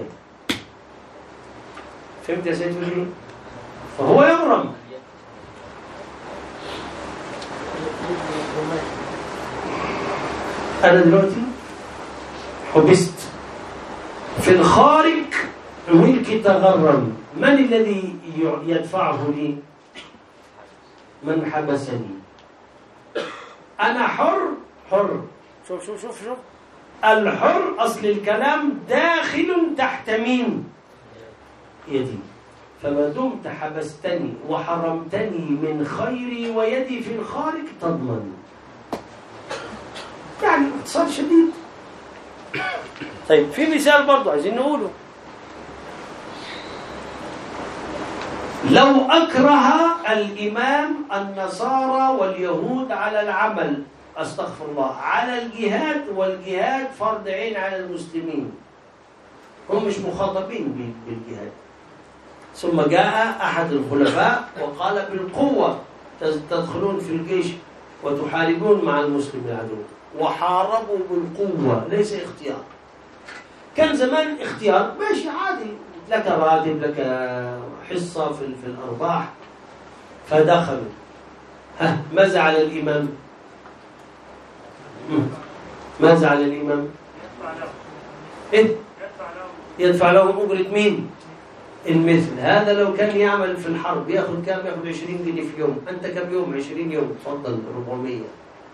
فهمت يا سيدي ليه؟ فهو يغرم. أنا دلوقتي حبست في الخارج، ملكي تغرم، من الذي يدفعه لي؟ من حبسني. أنا حر، حر. شوف شوف شوف شوف الحر أصل الكلام داخل تحت مين؟ يدي. فما دمت حبستني وحرمتني من خيري ويدي في الخارج تضمن. يعني باختصار شديد. طيب في مثال برضو عايزين نقوله. لو أكره الإمام النصارى واليهود على العمل، أستغفر الله، على الجهاد، والجهاد فرض عين على المسلمين، هم مش مخاطبين بالجهاد، ثم جاء أحد الخلفاء وقال بالقوة تدخلون في الجيش وتحاربون مع المسلم العدو، وحاربوا بالقوة ليس اختيار. كان زمان اختيار ماشي عادي، لك راتب، لك حصة في, في الأرباح، فدخلوا. ها ماذا على الإمام؟ ماذا على الإمام؟ إيه؟ يدفع له أجرة مين؟ المثل. هذا لو كان يعمل في الحرب ياخذ كام؟ ياخذ عشرين جنيه في يوم. أنت كم يوم؟ عشرين يوم، تفضل أربعمية.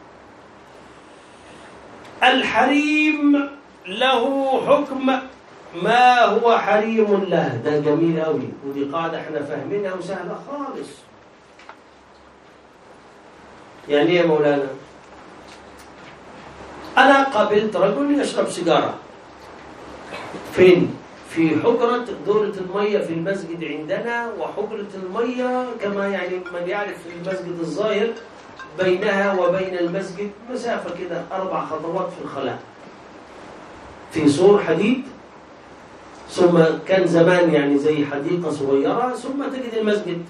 الحريم له حكم ما هو حريم له. ده جميل قوي، ودي قاعدة احنا فاهمينها وسهلة خالص. يعني يا مولانا أنا قابلت رجل يشرب سيجارة فين؟ في حجرة دورة المية في المسجد عندنا، وحجرة المية كما يعني من يعرف في المسجد الظاهر بينها وبين المسجد مسافة كده أربع خطوات في الخلاء، في سور حديد، ثم كان زمان يعني زي حديقة صغيرة، ثم تجد المسجد.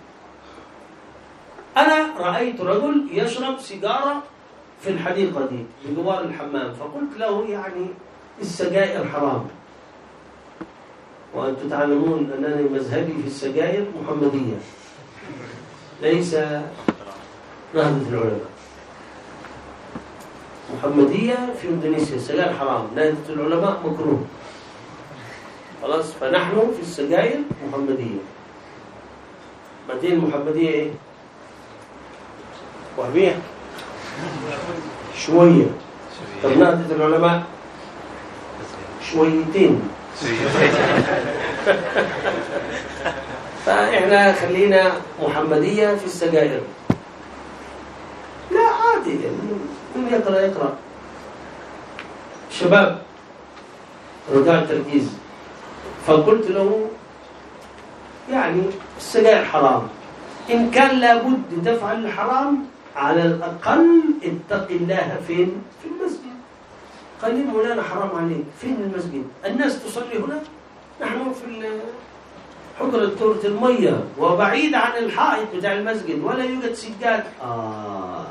أنا رأيت رجل يشرب سيجارة في الحديقة دي بجوار الحمام، فقلت له يعني السجائر حرام، وأنتم تعلمون أنني مذهبي في السجائر محمدية ليس نهضة العلماء. محمدية في إندونيسيا السجائر حرام، نهضة العلماء مكروه. خلاص، فنحن في السجائر محمدية. بعدين المحمدية إيه؟ وهمية شوية. طب نهضة العلماء شويتين. فإحنا خلينا محمدية في السجائر. لا عادي، من يقرأ يقرأ. شباب رجاء التركيز. فقلت له يعني السجائر حرام، إن كان لابد تفعل الحرام على الأقل اتق الله فين؟ في المسجد. قال لي مولانا حرام عليك، فين المسجد؟ الناس تصلي هنا، نحن في حجرة دورة المية وبعيد عن الحائط بتاع المسجد ولا يوجد سجاد. آه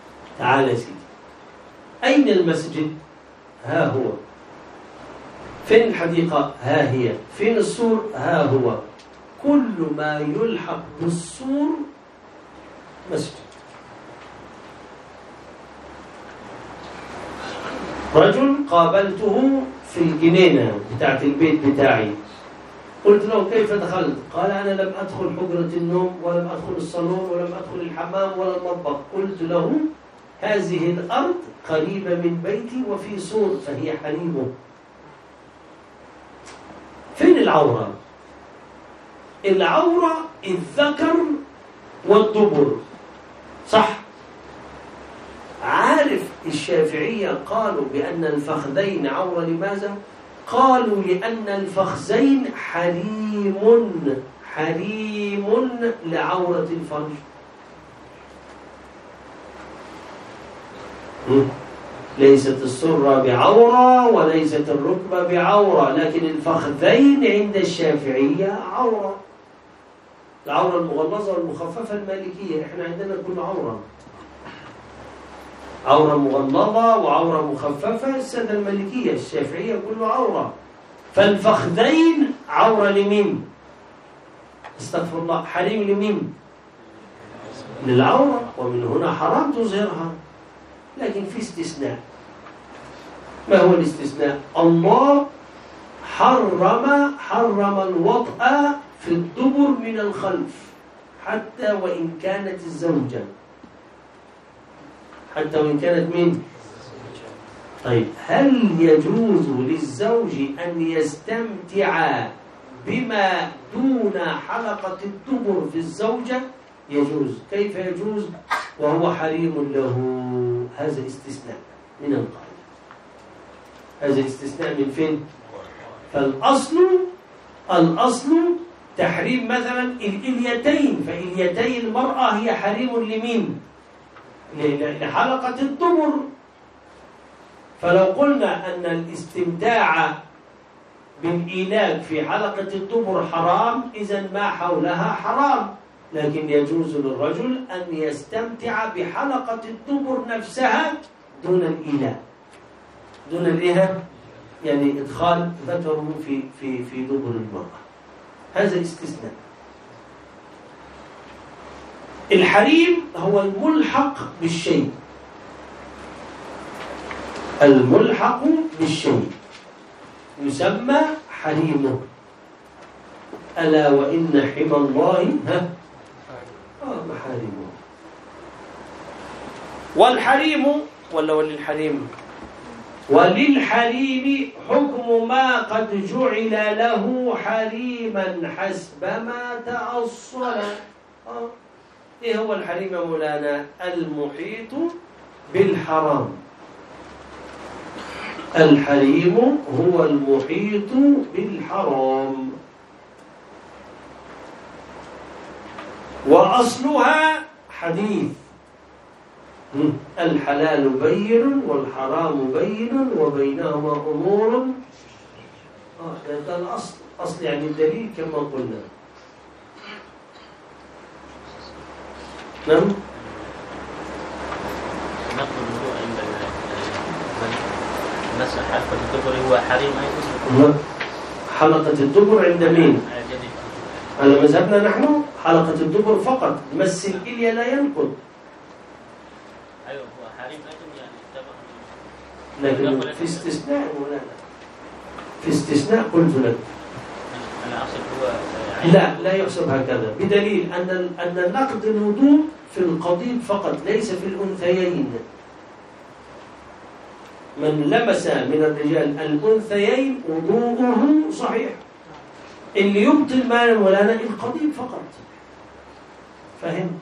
تعال يا سيدي، أين المسجد؟ ها هو فين الحديقة؟ ها هي. فين السور؟ ها هو. كل ما يلحق بالسور مسجد. رجل قابلته في الجنينة بتاعت البيت بتاعي، قلت له كيف دخلت؟ قال أنا لم أدخل حجرة النوم ولم أدخل الصالون ولم أدخل الحمام ولا المطبخ. قلت له هذه الأرض قريبة من بيتي وفي سور فهي حريمه. فين العورة؟ العورة الذكر والدبر، صح؟ عارف الشافعية قالوا بأن الفخذين عورة، لماذا؟ قالوا لأن الفخذين حريم حريم لعورة الفرج. ليست السرة بعورة وليست الركبة بعورة، لكن الفخذين عند الشافعية عورة. العورة المغلظة والمخففة المالكية، احنا عندنا كل عورة، عورة مغلظة وعورة مخففة. السادة المالكية الشافعية كله عورة. فالفخذين عورة لمين؟ استغفر الله، حريم لمين؟ للعورة، ومن هنا حرام تظهرها. لكن في استثناء. ما هو الاستثناء؟ الله حرم حرم الوطأ في الدبر من الخلف حتى وإن كانت الزوجة، حتى وإن كانت مين؟ طيب هل يجوز للزوج أن يستمتع بما دون حلقة الدبر في الزوجة؟ يجوز. كيف يجوز وهو حريم له؟ هذا استثناء من القاعدة. هذا استثناء من فين؟ فالأصل الأصل تحريم مثلا الإليتين، فإليتي المرأة هي حريم لمين؟ لحلقة الدبر. فلو قلنا أن الاستمتاع بالإيلاج في حلقة الدبر حرام، إذن ما حولها حرام. لكن يجوز للرجل أن يستمتع بحلقة الدبر نفسها دون الإيلاج، دون الإيه؟ يعني إدخال ذكره في في في دبر المرأة. هذا استثناء. الحريم هو الملحق بالشيء، الملحق بالشيء يسمى حريمه. ألا وإن حمى الله ها آه محارمه. والحريم ولا وللحريم وللحريم حكم ما قد جعل له حريما حسب ما تأصل. آه. إيه هو الحريم يا مولانا؟ المحيط بالحرام. الحريم هو المحيط بالحرام. وأصلها حديث الحلال بين والحرام بين وبينهما أمور. آه ده الأصل، أصل يعني الدليل كما قلنا. نعم. نقل الوضوء عند مسح حلقة الدبر هو حريم أيضا. حلقة الدبر عند مين؟ على مذهبنا نحن حلقة الدبر فقط، مس الإلية لا ينقض. أيوه هو حريم أيضا يعني. لكن في استثناء ولا لا؟ في استثناء قلت لك. الأصل هو لا لا يحسب هكذا، بدليل أن أن نقض الوضوء في القضيب فقط ليس في الأنثيين. من لمس من الرجال الأنثيين وضوءه صحيح. اللي يبطل ما ولا لا القضيب فقط. فهم؟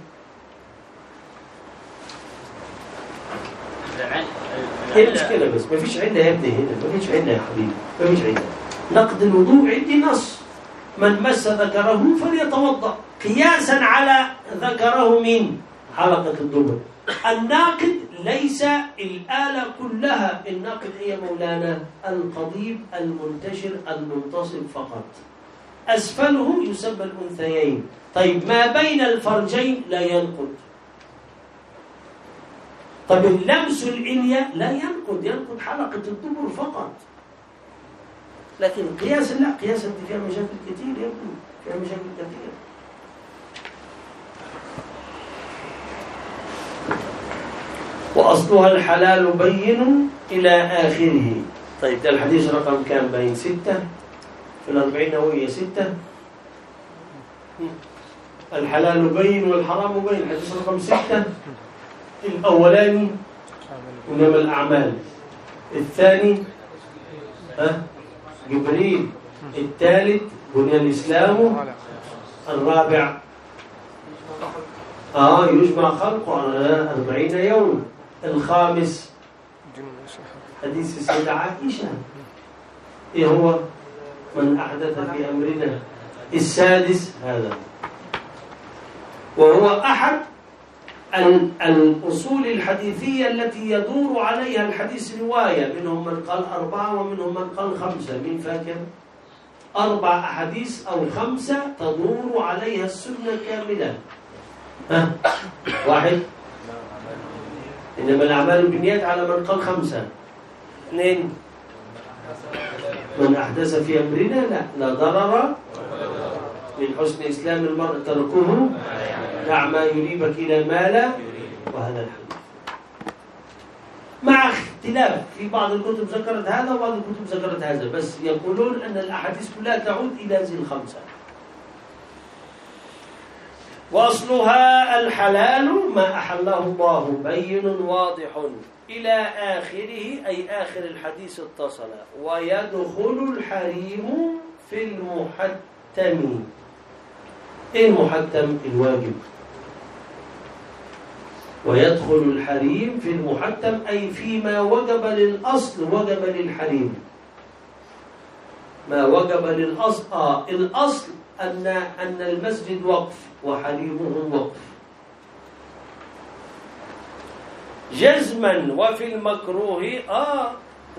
ايه المشكلة بس؟ ما فيش عندها يا ابني هنا، ما فيش عندها يا حبيبي، ما فيش عندها. نقض الوضوء عندي نص، من مس ذكره فليتوضأ، قياسا على ذكره مين؟ حلقة الدبر. الناقد ليس الآلة كلها، الناقد هي مولانا القضيب المنتشر المنتصب فقط. أسفله يسمى الأنثيين. طيب ما بين الفرجين لا ينقض. طيب اللمس الإلية لا ينقض، ينقض حلقة الدبر فقط. لكن قياس لا، قياس دي فيها مشاكل كتير يا ابني، فيها مشاكل كتير. وأصلها الحلال بين إلى آخره. طيب ده الحديث رقم كام بين؟ ستة في الأربعين نووية، ستة. الحلال بين والحرام بين، حديث رقم ستة. الأولاني إنما الأعمال، الثاني ها جبريل، الثالث بني الإسلام، الرابع آه يجمع خلقه على أربعين يوم، الخامس حديث السيدة عائشة إيه هو؟ من أحدث في أمرنا، السادس هذا، وهو أحد الأصول الحديثية التي يدور عليها الحديث رواية، منهم من قال أربعة ومنهم من قال خمسة. مين فاكر؟ أربع أحاديث أو خمسة تدور عليها السنة كاملة. ها؟ واحد إنما الأعمال بالنيات على من قال خمسة. اثنين من أحدث في أمرنا لا لا ضرر، من حسن إسلام المرء تركه، دع ما يريبك إلى ما لا، وهذا الحديث مع اختلاف، في بعض الكتب ذكرت هذا وبعض الكتب ذكرت هذا، بس يقولون أن الأحاديث كلها تعود إلى ذي الخمسة. وأصلها الحلال ما أحله الله بين واضح إلى آخره، أي آخر الحديث اتصل. ويدخل الحريم في المحتم. إيه المحتم؟ الواجب. ويدخل الحريم في المحتم أي فيما وجب للأصل وجب للحريم. ما وجب للأصل آه الأصل أن أن المسجد وقف وحريمه وقف جزما. وفي المكروه آه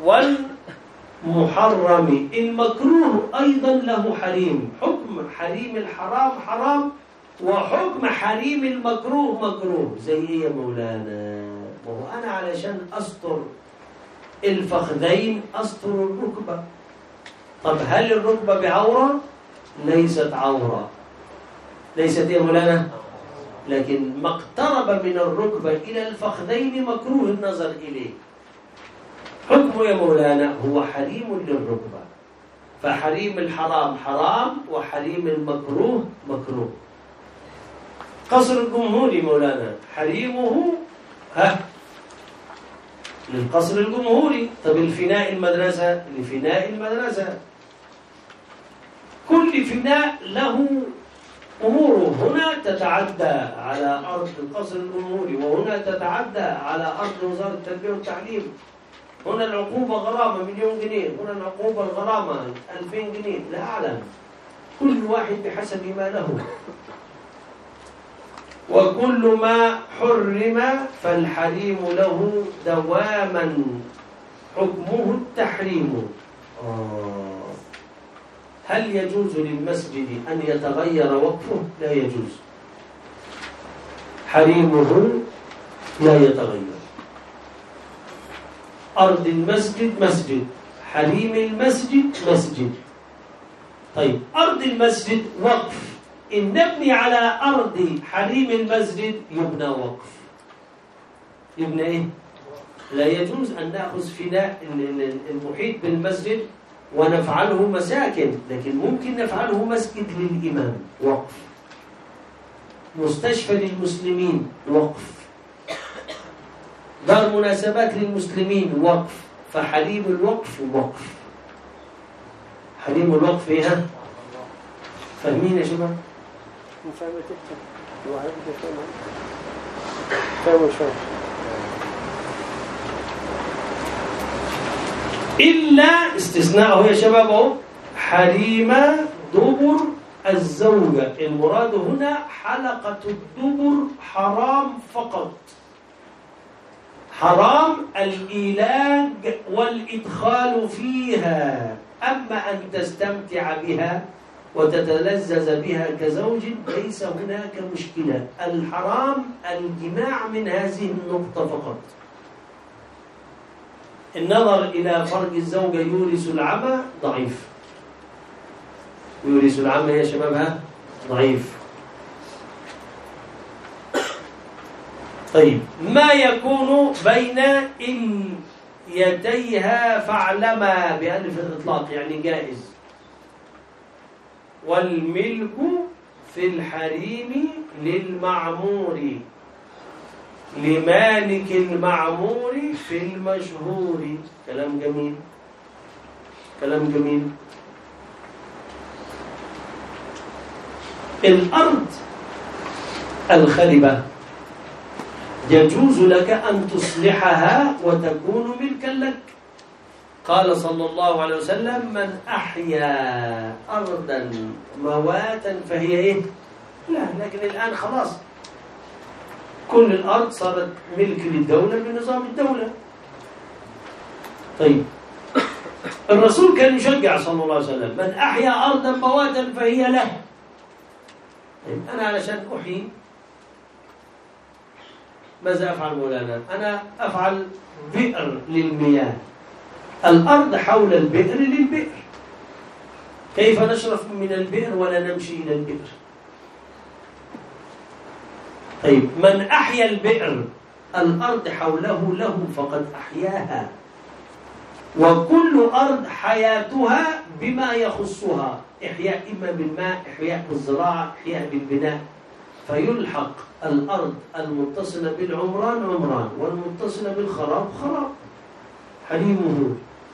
والمحرم، المكروه أيضا له حريم، حكم حريم الحرام حرام، وحكم حريم المكروه مكروه. زي ايه يا مولانا؟ وهو انا علشان استر الفخذين استر الركبه. طب هل الركبه بعوره؟ ليست عوره، ليست يا مولانا، لكن ما اقترب من الركبه الى الفخذين مكروه النظر اليه. حكمه يا مولانا هو حريم للركبه، فحريم الحرام حرام وحريم المكروه مكروه. قصر الجمهوري مولانا حريمه ها للقصر الجمهوري. طب الفناء المدرسة لفناء المدرسة، كل فناء له أموره، هنا تتعدى على أرض القصر الجمهوري، وهنا تتعدى على أرض وزارة التربية والتعليم. هنا العقوبة غرامة مليون جنيه، هنا العقوبة الغرامة ألفين جنيه، لا أعلم، كل واحد بحسب ما له. وكل ما حرم فالحريم له دواما حكمه التحريم. آه. هل يجوز للمسجد أن يتغير وقفه؟ لا يجوز، حريمه لا يتغير. أرض المسجد مسجد، حريم المسجد مسجد. طيب أرض المسجد وقف، إن نبني على أرض حريم المسجد يبنى وقف. يبنى إيه؟ لا يجوز أن نأخذ فناء المحيط بالمسجد ونفعله مساكن، لكن ممكن نفعله مسجد للإمام وقف، مستشفى للمسلمين وقف، دار مناسبات للمسلمين وقف. فحريم الوقف وقف، حريم الوقف فيها. فاهمين يا شباب؟ إلا استثناءه يا شباب حريم دبر الزوجة. المراد هنا حلقة الدبر حرام فقط، حرام الإيلاج والإدخال فيها. أما أن تستمتع بها وتتلذذ بها كزوج ليس هناك مشكلة. الحرام الجماع من هذه النقطة فقط. النظر إلى فرج الزوجة يورث العمى ضعيف. يورث العمى يا شباب ها ضعيف. طيب ما يكون بين يديها فاعلما بألف الإطلاق يعني جائز. والملك في الحريم للمعمور لمالك المعمور في المشهور. كلام جميل كلام جميل. الأرض الخربة يجوز لك أن تصلحها وتكون ملكا لك. قال صلى الله عليه وسلم من أحيا أرضا مواتا فهي إيه؟ لا، لكن الآن خلاص كل الأرض صارت ملك للدولة بنظام الدولة. طيب الرسول كان يشجع صلى الله عليه وسلم من أحيا أرضا مواتا فهي له. طيب أنا علشان أحيي ماذا أفعل مولانا؟ أنا أفعل بئر للمياه. الأرض حول البئر للبئر. كيف نشرب من البئر ولا نمشي إلى البئر؟ طيب من أحيا البئر الأرض حوله له فقد أحياها. وكل أرض حياتها بما يخصها، إحياء إما بالماء، إحياء بالزراعة، إحياء بالبناء. فيلحق الأرض المتصلة بالعمران عمران والمتصلة بالخراب خراب حريمه.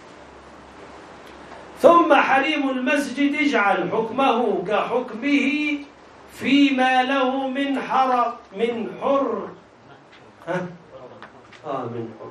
ثم حريم المسجد اجعل حكمه كحكمه فيما له من حر من حر ها؟ آه من حر.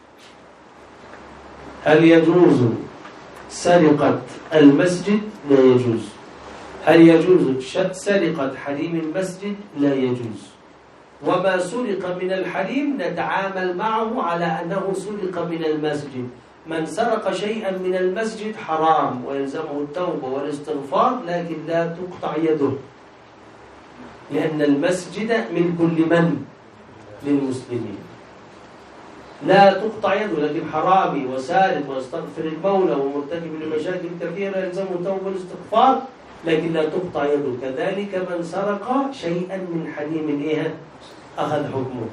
هل يجوز سرقة المسجد؟ لا يجوز. هل يجوز سرقة حريم المسجد؟ لا يجوز. وما سرق من الحريم نتعامل معه على أنه سرق من المسجد. من سرق شيئا من المسجد حرام ويلزمه التوبة والاستغفار، لكن لا تقطع يده، لأن المسجد ملك لمن؟ للمسلمين. لا تقطع يده، لكن حرامي وسارق واستغفر المولى ومرتكب لمشاكل كثيرة يلزمه التوبة والاستغفار، لكن لا تقطع يده. كذلك من سرق شيئا من حريم إيه أخذ حكمه.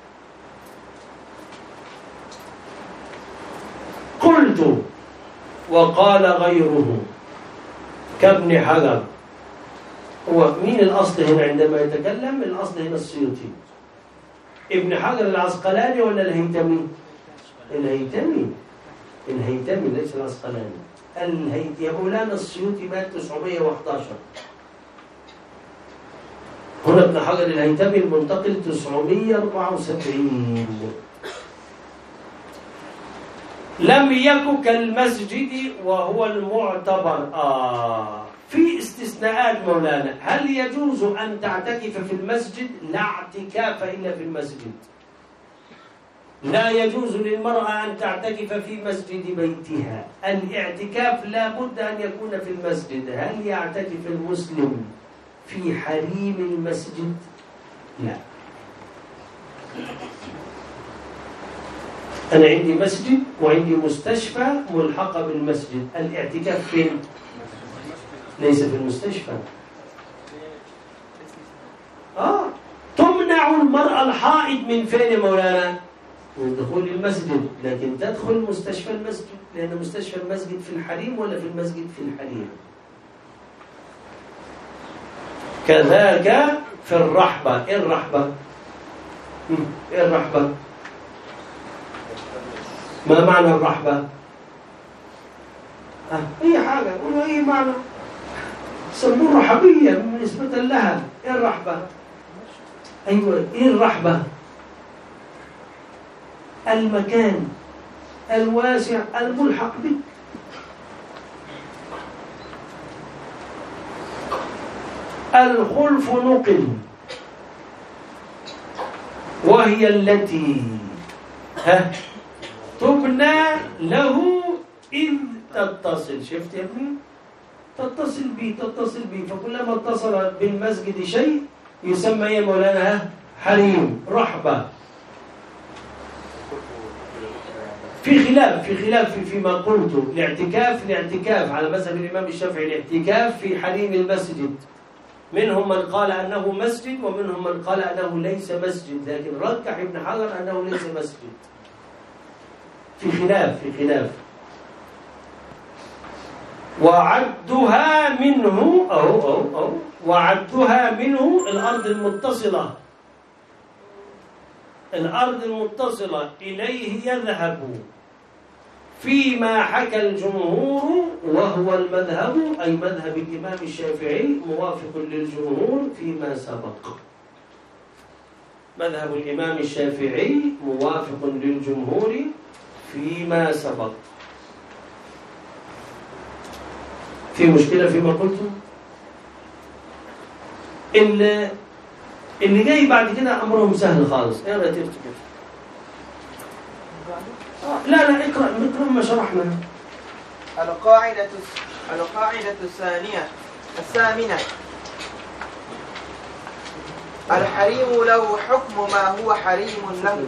قلت وقال غيره كابن حجر. هو مين الأصل هنا عندما يتكلم؟ الأصل هنا السيوطي. ابن حجر العسقلاني ولا الهيتمي؟ الهيتمي الهيتمي ليس العسقلاني. الهيتمي. يا مولانا السيوطي مات تسعمائة وأحد عشر. هنا ابن حجر الهيتمي المنتقل تسعمائة وأربعة وسبعين. لم يكن كالمسجد وهو المعتبر. آه في استثناءات مولانا. هل يجوز أن تعتكف في المسجد؟ لا اعتكاف إلا في المسجد. لا يجوز للمرأة أن تعتكف في مسجد بيتها. الاعتكاف لا بد أن يكون في المسجد. هل يعتكف المسلم في حريم المسجد؟ لا. أنا عندي مسجد وعندي مستشفى ملحقة بالمسجد. الاعتكاف فين؟ ليس في المستشفى. آه تمنع المرأة الحائض من فين يا مولانا؟ من دخول المسجد، لكن تدخل مستشفى المسجد، لأن مستشفى المسجد في الحريم ولا في المسجد في الحريم. كذاك في الرحبة. إيه الرحبة؟ إيه الرحبة؟ ما معنى الرحبة؟ أي حاجة قولوا أي معنى. سموه رحبية نسبة لها. إيه الرحبة؟ أيوة إيه الرحبة؟ المكان الواسع الملحق بك. الخلف نقل، وهي التي ها تبنى له إذ تتصل. شفت يا ابني؟ تتصل بي تتصل بي فكلما اتصل بالمسجد شيء يسمى يا مولانا حريم رحبة. في خلاف في خلاف في فيما قلته. الاعتكاف الاعتكاف على مذهب الإمام الشافعي الاعتكاف في حريم المسجد، منهم من قال أنه مسجد ومنهم من قال أنه ليس مسجد، لكن رجح ابن حجر أنه ليس مسجد. في خلاف في خلاف وعدها منه أو أو أو وعدها منه الأرض المتصلة الأرض المتصلة إليه يذهب فيما حكى الجمهور وهو المذهب، أي مذهب الإمام الشافعي موافق للجمهور فيما سبق. مذهب الإمام الشافعي موافق للجمهور فيما سبق. في مشكلة فيما قلته؟ اللي, اللي جاي بعد كده أمرهم سهل خالص. ايه رأيك تكتب؟ لا لا اقرأ اقرأ ما شرحنا. القاعدة القاعدة الثانية الثامنة الحريم له حكم ما هو حريم له،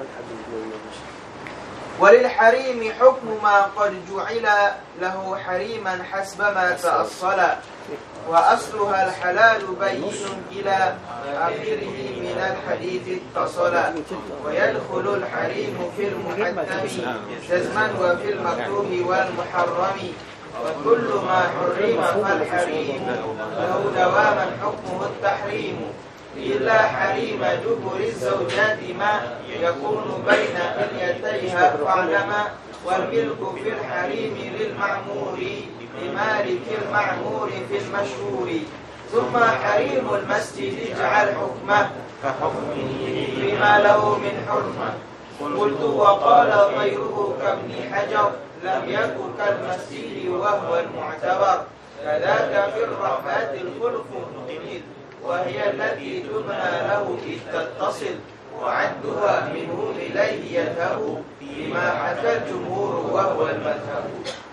وللحريم حكم ما قد جعل له حريما حسب ما تأصل، وأصلها الحلال بين إلى آخره من الحديث اتصل، ويدخل الحريم في المحتم جزما وفي المكروه والمحرم، وكل ما حرم فالحريم له دواما حكمه التحريم، إلا حريم دبر الزوجات ما يكون بين حليتيها فاعلما، والملك في الحريم للمعمور لمالك المعمور في المشهور، ثم حريم المسجد اجعل حكمه كحكمه بما له من حرمه. قلت وقال غيره كابن حجر لم يكن كالمسجد وهو المعتبر، كذاك في الرحمات الخلق مقيد وهي التي تبنى له إذ تتصل، وعدها منه إليه يذهب بما حكى الجمهور وهو المذهب.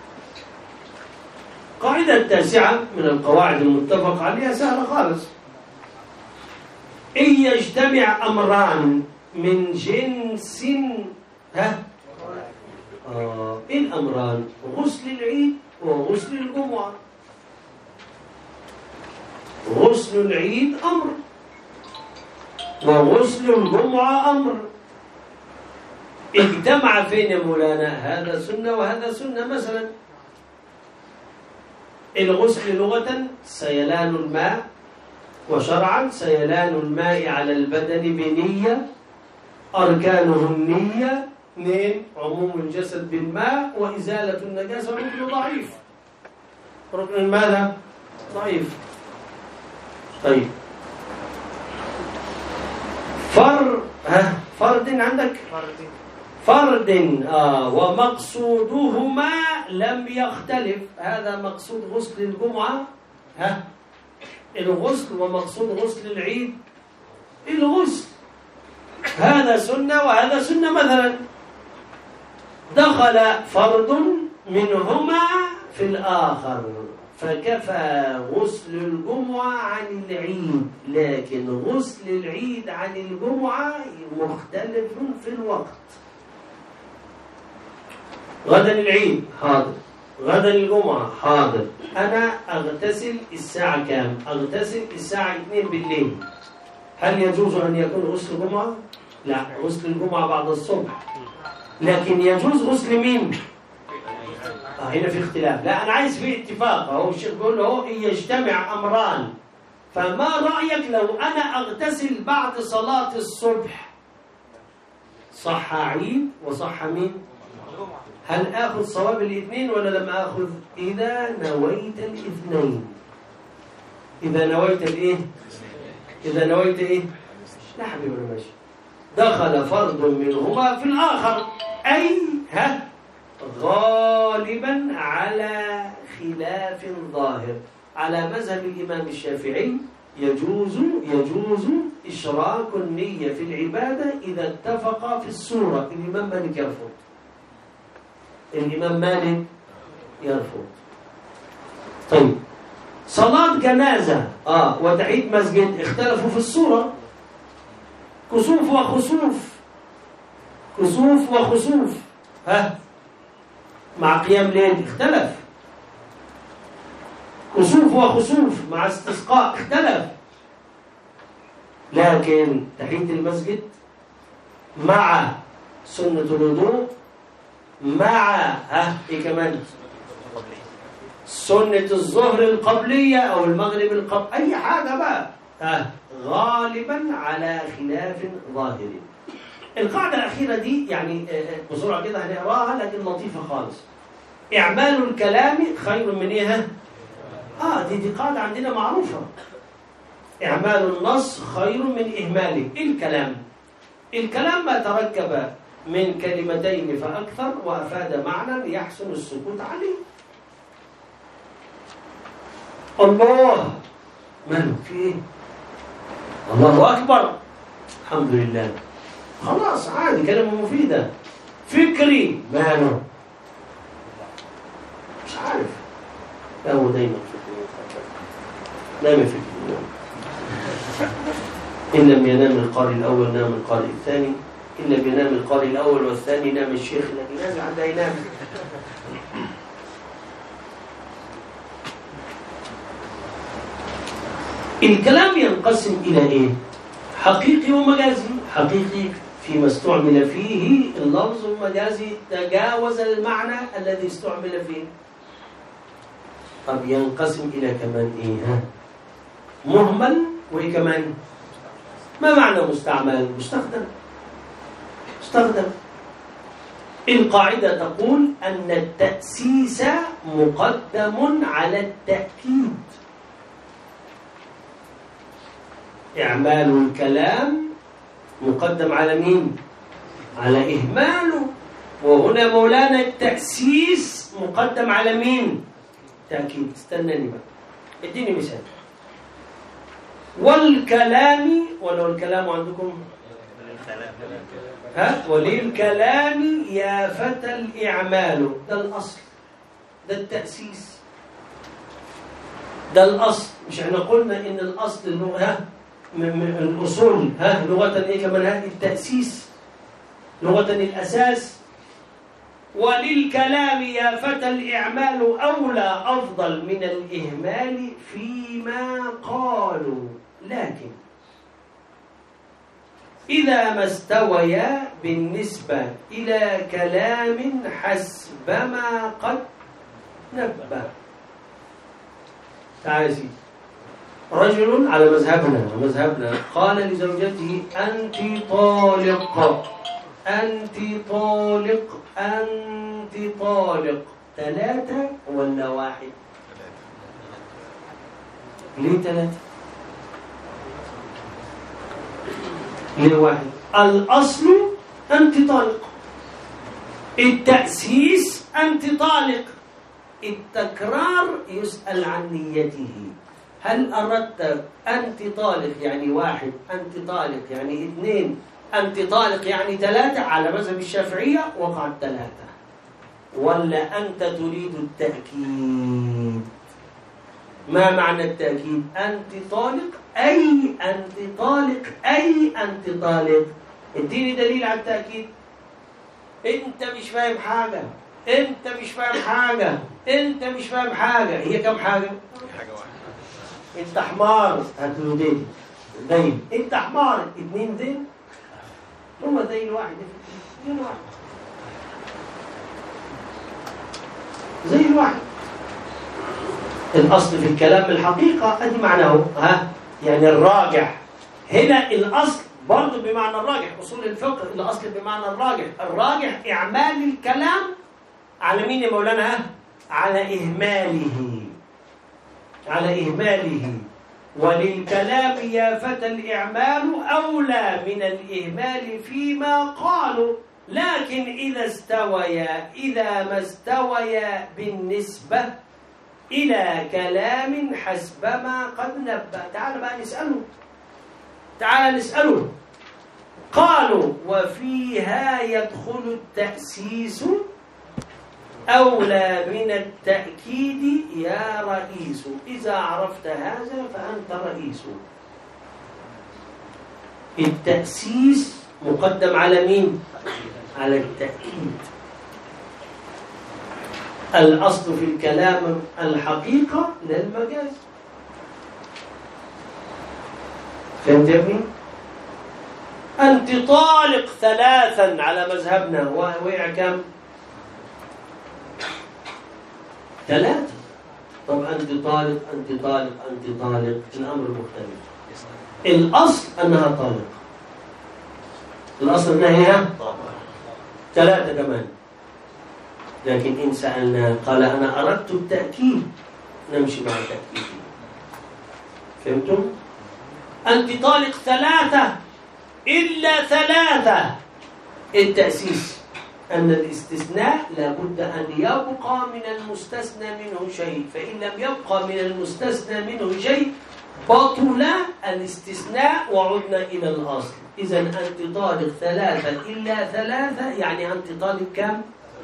القاعدة التاسعة من القواعد المتفق عليها سهلة خالص. إن يجتمع أمران من جنس ها آه إيه الأمران؟ غسل العيد وغسل الجمعة. غسل العيد أمر وغسل الجمعة أمر، اجتمع فين يا مولانا؟ هذا سنة وهذا سنة. مثلا الغسل لغة سيلان الماء، وشرعا سيلان الماء على البدن بنية، أركانه النية، اثنين عموم الجسد بالماء، وإزالة النجاسة ركن ضعيف. ركن ماذا؟ ضعيف. طيب فر ها فرد عندك فرد فرد آه ومقصودهما لم يختلف. هذا مقصود غسل الجمعة ها الغسل، ومقصود غسل العيد الغسل. هذا سنة وهذا سنة. مثلا دخل فرد منهما في الآخر فكفى غسل الجمعة عن العيد، لكن غسل العيد عن الجمعة مختلف في الوقت. غدا العيد حاضر، غدا الجمعة حاضر. أنا أغتسل الساعة كام؟ أغتسل الساعة اثنين بالليل. هل يجوز أن يكون غسل الجمعة؟ لا، غسل الجمعة بعد الصبح. لكن يجوز غسل مين؟ آه هنا في اختلاف. لا أنا عايز في اتفاق. أهو الشيخ بيقول له إن يجتمع أمران، فما رأيك لو أنا أغتسل بعد صلاة الصبح؟ صح عيد وصح مين؟ هل آخذ صواب الاثنين ولا لم آخذ؟ إذا نويت الاثنين. إذا نويت الإيه؟ إذا نويت إيه؟ لا حبيبي أنا ماشي. دخل فرد منهما في الآخر، أي ها غالبا على خلاف ظاهر. على مذهب الإمام الشافعي يجوز يجوز إشراك النية في العبادة إذا اتفق في الصورة. الإمام مالك يرفض. الإمام مالك يرفض. طيب صلاة جنازة آه وتحية مسجد اختلفوا في الصورة. كسوف وخسوف، كسوف وخسوف ها مع قيام ليل اختلف، كسوف وخسوف مع استسقاء اختلف، لكن تحية المسجد مع سنة الوضوء مع ها ايه كمان سنة الظهر القبلية أو المغرب القبلي، أي حاجة بقى ها غالبا على خلاف ظاهر. القاعدة الأخيرة دي يعني بسرعة كده هنقراها لكن لطيفة خالص. إعمال الكلام خير من إيه؟ آه دي دي قاعدة عندنا معروفة. إعمال النص خير من إهماله. الكلام الكلام ما تركب من كلمتين فأكثر وأفاد معنى يحسن السكوت عليه. الله ماله في إيه؟ الله أكبر الحمد لله خلاص عادي كلمة مفيدة. فكري ماله مش عارف، هو دايما فكري دايما فكري. إن لم ينام القارئ الأول نام القارئ الثاني، إن لم ينام القارئ الأول والثاني نام الشيخ الذي نام حتى ينام. الكلام ينقسم إلى إيه؟ حقيقي ومجازي. حقيقي فيما استعمل فيه اللفظ، ومجازي تجاوز المعنى الذي استعمل فيه. طب ينقسم إلى كمان إيه؟ ها؟ مهمل وإيه كمان؟ ما معنى مستعمل؟ مستخدم. مستخدم. القاعدة تقول أن التأسيس مقدم على التأكيد. إعمال الكلام مقدم على مين؟ على إهماله. وهنا مولانا التأسيس مقدم على مين؟ تأكيد. استناني بقى اديني مثال. والكلام ولو الكلام عندكم ها وللكلام يا فتى الإعمال، ده الأصل، ده التأسيس، ده الأصل. مش احنا قلنا إن الأصل اللغة ها الأصول ها لغة إيه كمان؟ ها التأسيس لغة الأساس. وللكلام يا فتى الإعمال أولى أفضل من الإهمال فيما قالوا، لكن إذا ما استويا بالنسبة إلى كلام حسب ما قد نبه. تعال سيدي، رجل على مذهبنا مذهبنا قال لزوجته أنت طالق، أنت طالق، أنت طالق. ثلاثة ولا واحد؟ ليه ثلاثة؟ ليه واحد؟ الأصل أنت طالق، التأسيس أنت طالق، التكرار يسأل عن نيته. هل أردت أنت طالق يعني واحد، أنت طالق يعني اثنين، أنت طالق يعني ثلاثة؟ على مذهب الشافعية وقعت ثلاثة. ولا أنت تريد التأكيد؟ ما معنى التأكيد؟ أنت طالق أي أنت طالق أي أنت طالق. اديني دليل على التأكيد. أنت مش فاهم حاجة، أنت مش فاهم حاجة، أنت مش فاهم حاجة. هي كم حاجة؟ حاجة واحدة. أنت حمار، هاتوا دين دين. أنت حمار، اثنين دين. هو دين واحد، دين واحد زي الواحد. الأصل في الكلام الحقيقة أدي معناه ها يعني الراجح. هنا الأصل برضه بمعنى الراجح. أصول الفقه الأصل بمعنى الراجح. الراجح إعمال الكلام على مين يا مولانا؟ على إهماله، على إهماله. وللكلام يا فتى الإعمال أولى من الإهمال فيما قالوا، لكن إذا استويا إذا ما استويا بالنسبة إلى كلام حسب ما قد نبأ. تعال بقى نسأله، تعال نسأله. قالوا وفيها يدخل التأسيس أولى من التأكيد يا رئيس. إذا عرفت هذا فأنت رئيس. التأسيس مقدم على مين؟ على التأكيد. الأصل في الكلام الحقيقة لا المجاز. فهمت يا ابني؟ أنت طالق ثلاثا على مذهبنا، وقع كم؟ ثلاثة. طب أنت طالق أنت طالق أنت طالق، الأمر مختلف. الأصل أنها طالق، الأصل أنها هي ثلاثة كمان. لكن إن سألنا قال أنا أردت التأكيد، نمشي مع التأكيد. فهمتم؟ أنت طالق ثلاثة إلا ثلاثة. التأسيس أن الاستثناء لابد أن يبقى من المستثنى منه شيء، فإن لم يبقى من المستثنى منه شيء بطل الاستثناء وعدنا إلى الأصل. إذن أنت طالق ثلاثة إلا ثلاثة، يعني أنت طالق كم؟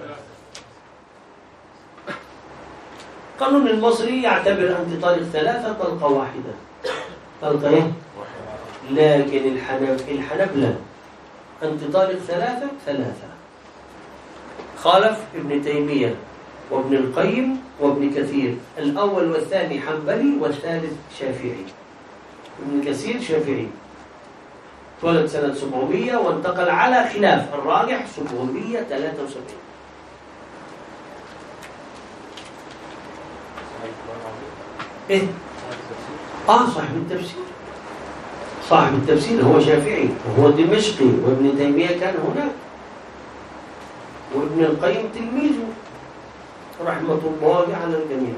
قانون المصري يعتبر أنت طالق ثلاثة طلقة واحدة، طلقة إيه؟ لكن الحنب الحنبلة أنت طالق ثلاثة ثلاثة. خالف ابن تيمية وابن القيم وابن كثير، الأول والثاني حنبلي والثالث شافعي. ابن كثير شافعي، اتولد سنة سبعمية وانتقل على خلاف الراجح سبعمية وثلاثة وسبعين. إيه؟ آه صاحب التفسير، صاحب التفسير هو شافعي وهو دمشقي، وابن تيمية كان هناك، وابن القيم تلميذه رحمة الله على الجميع.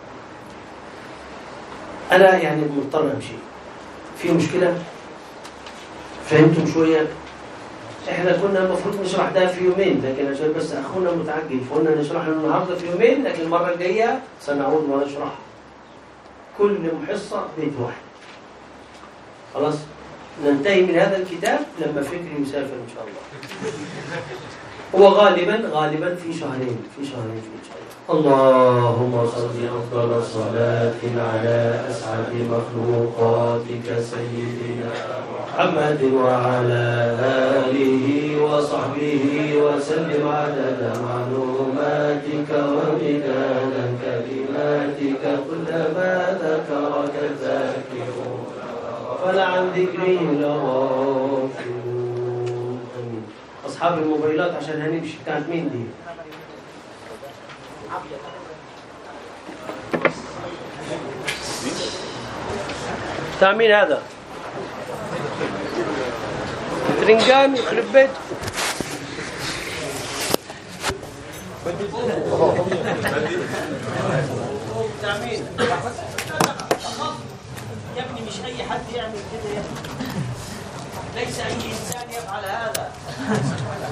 أنا يعني مضطر أمشي، في مشكلة؟ فهمتم شوية؟ إحنا كنا المفروض نشرح ده في يومين، لكن عشان بس أخونا متعجل فقلنا نشرح النهاردة في يومين، لكن المرة الجاية سنعود ونشرح كل حصة بيت واحد. خلاص؟ ننتهي من هذا الكتاب لما فكري يسافر إن شاء الله. هو غالبا غالبا في شهرين في شهرين في شهرين. اللهم صل أفضل صلاة على أسعد مخلوقاتك سيدنا محمد وعلى آله وصحبه وسلم عدد معلوماتك ومداد كلماتك كلما ذكرك الذاكرون وغفل عن ذكره الغافلون. أصحاب الموبايلات عشان هنمشي، بتاعت مين دي؟ بتاع مين هذا؟ ترنجان يخرب بيت. بتاع مين؟ يا ابني مش أي حد يعمل كده يا ابني، ليس أي إنسان يفعل هذا.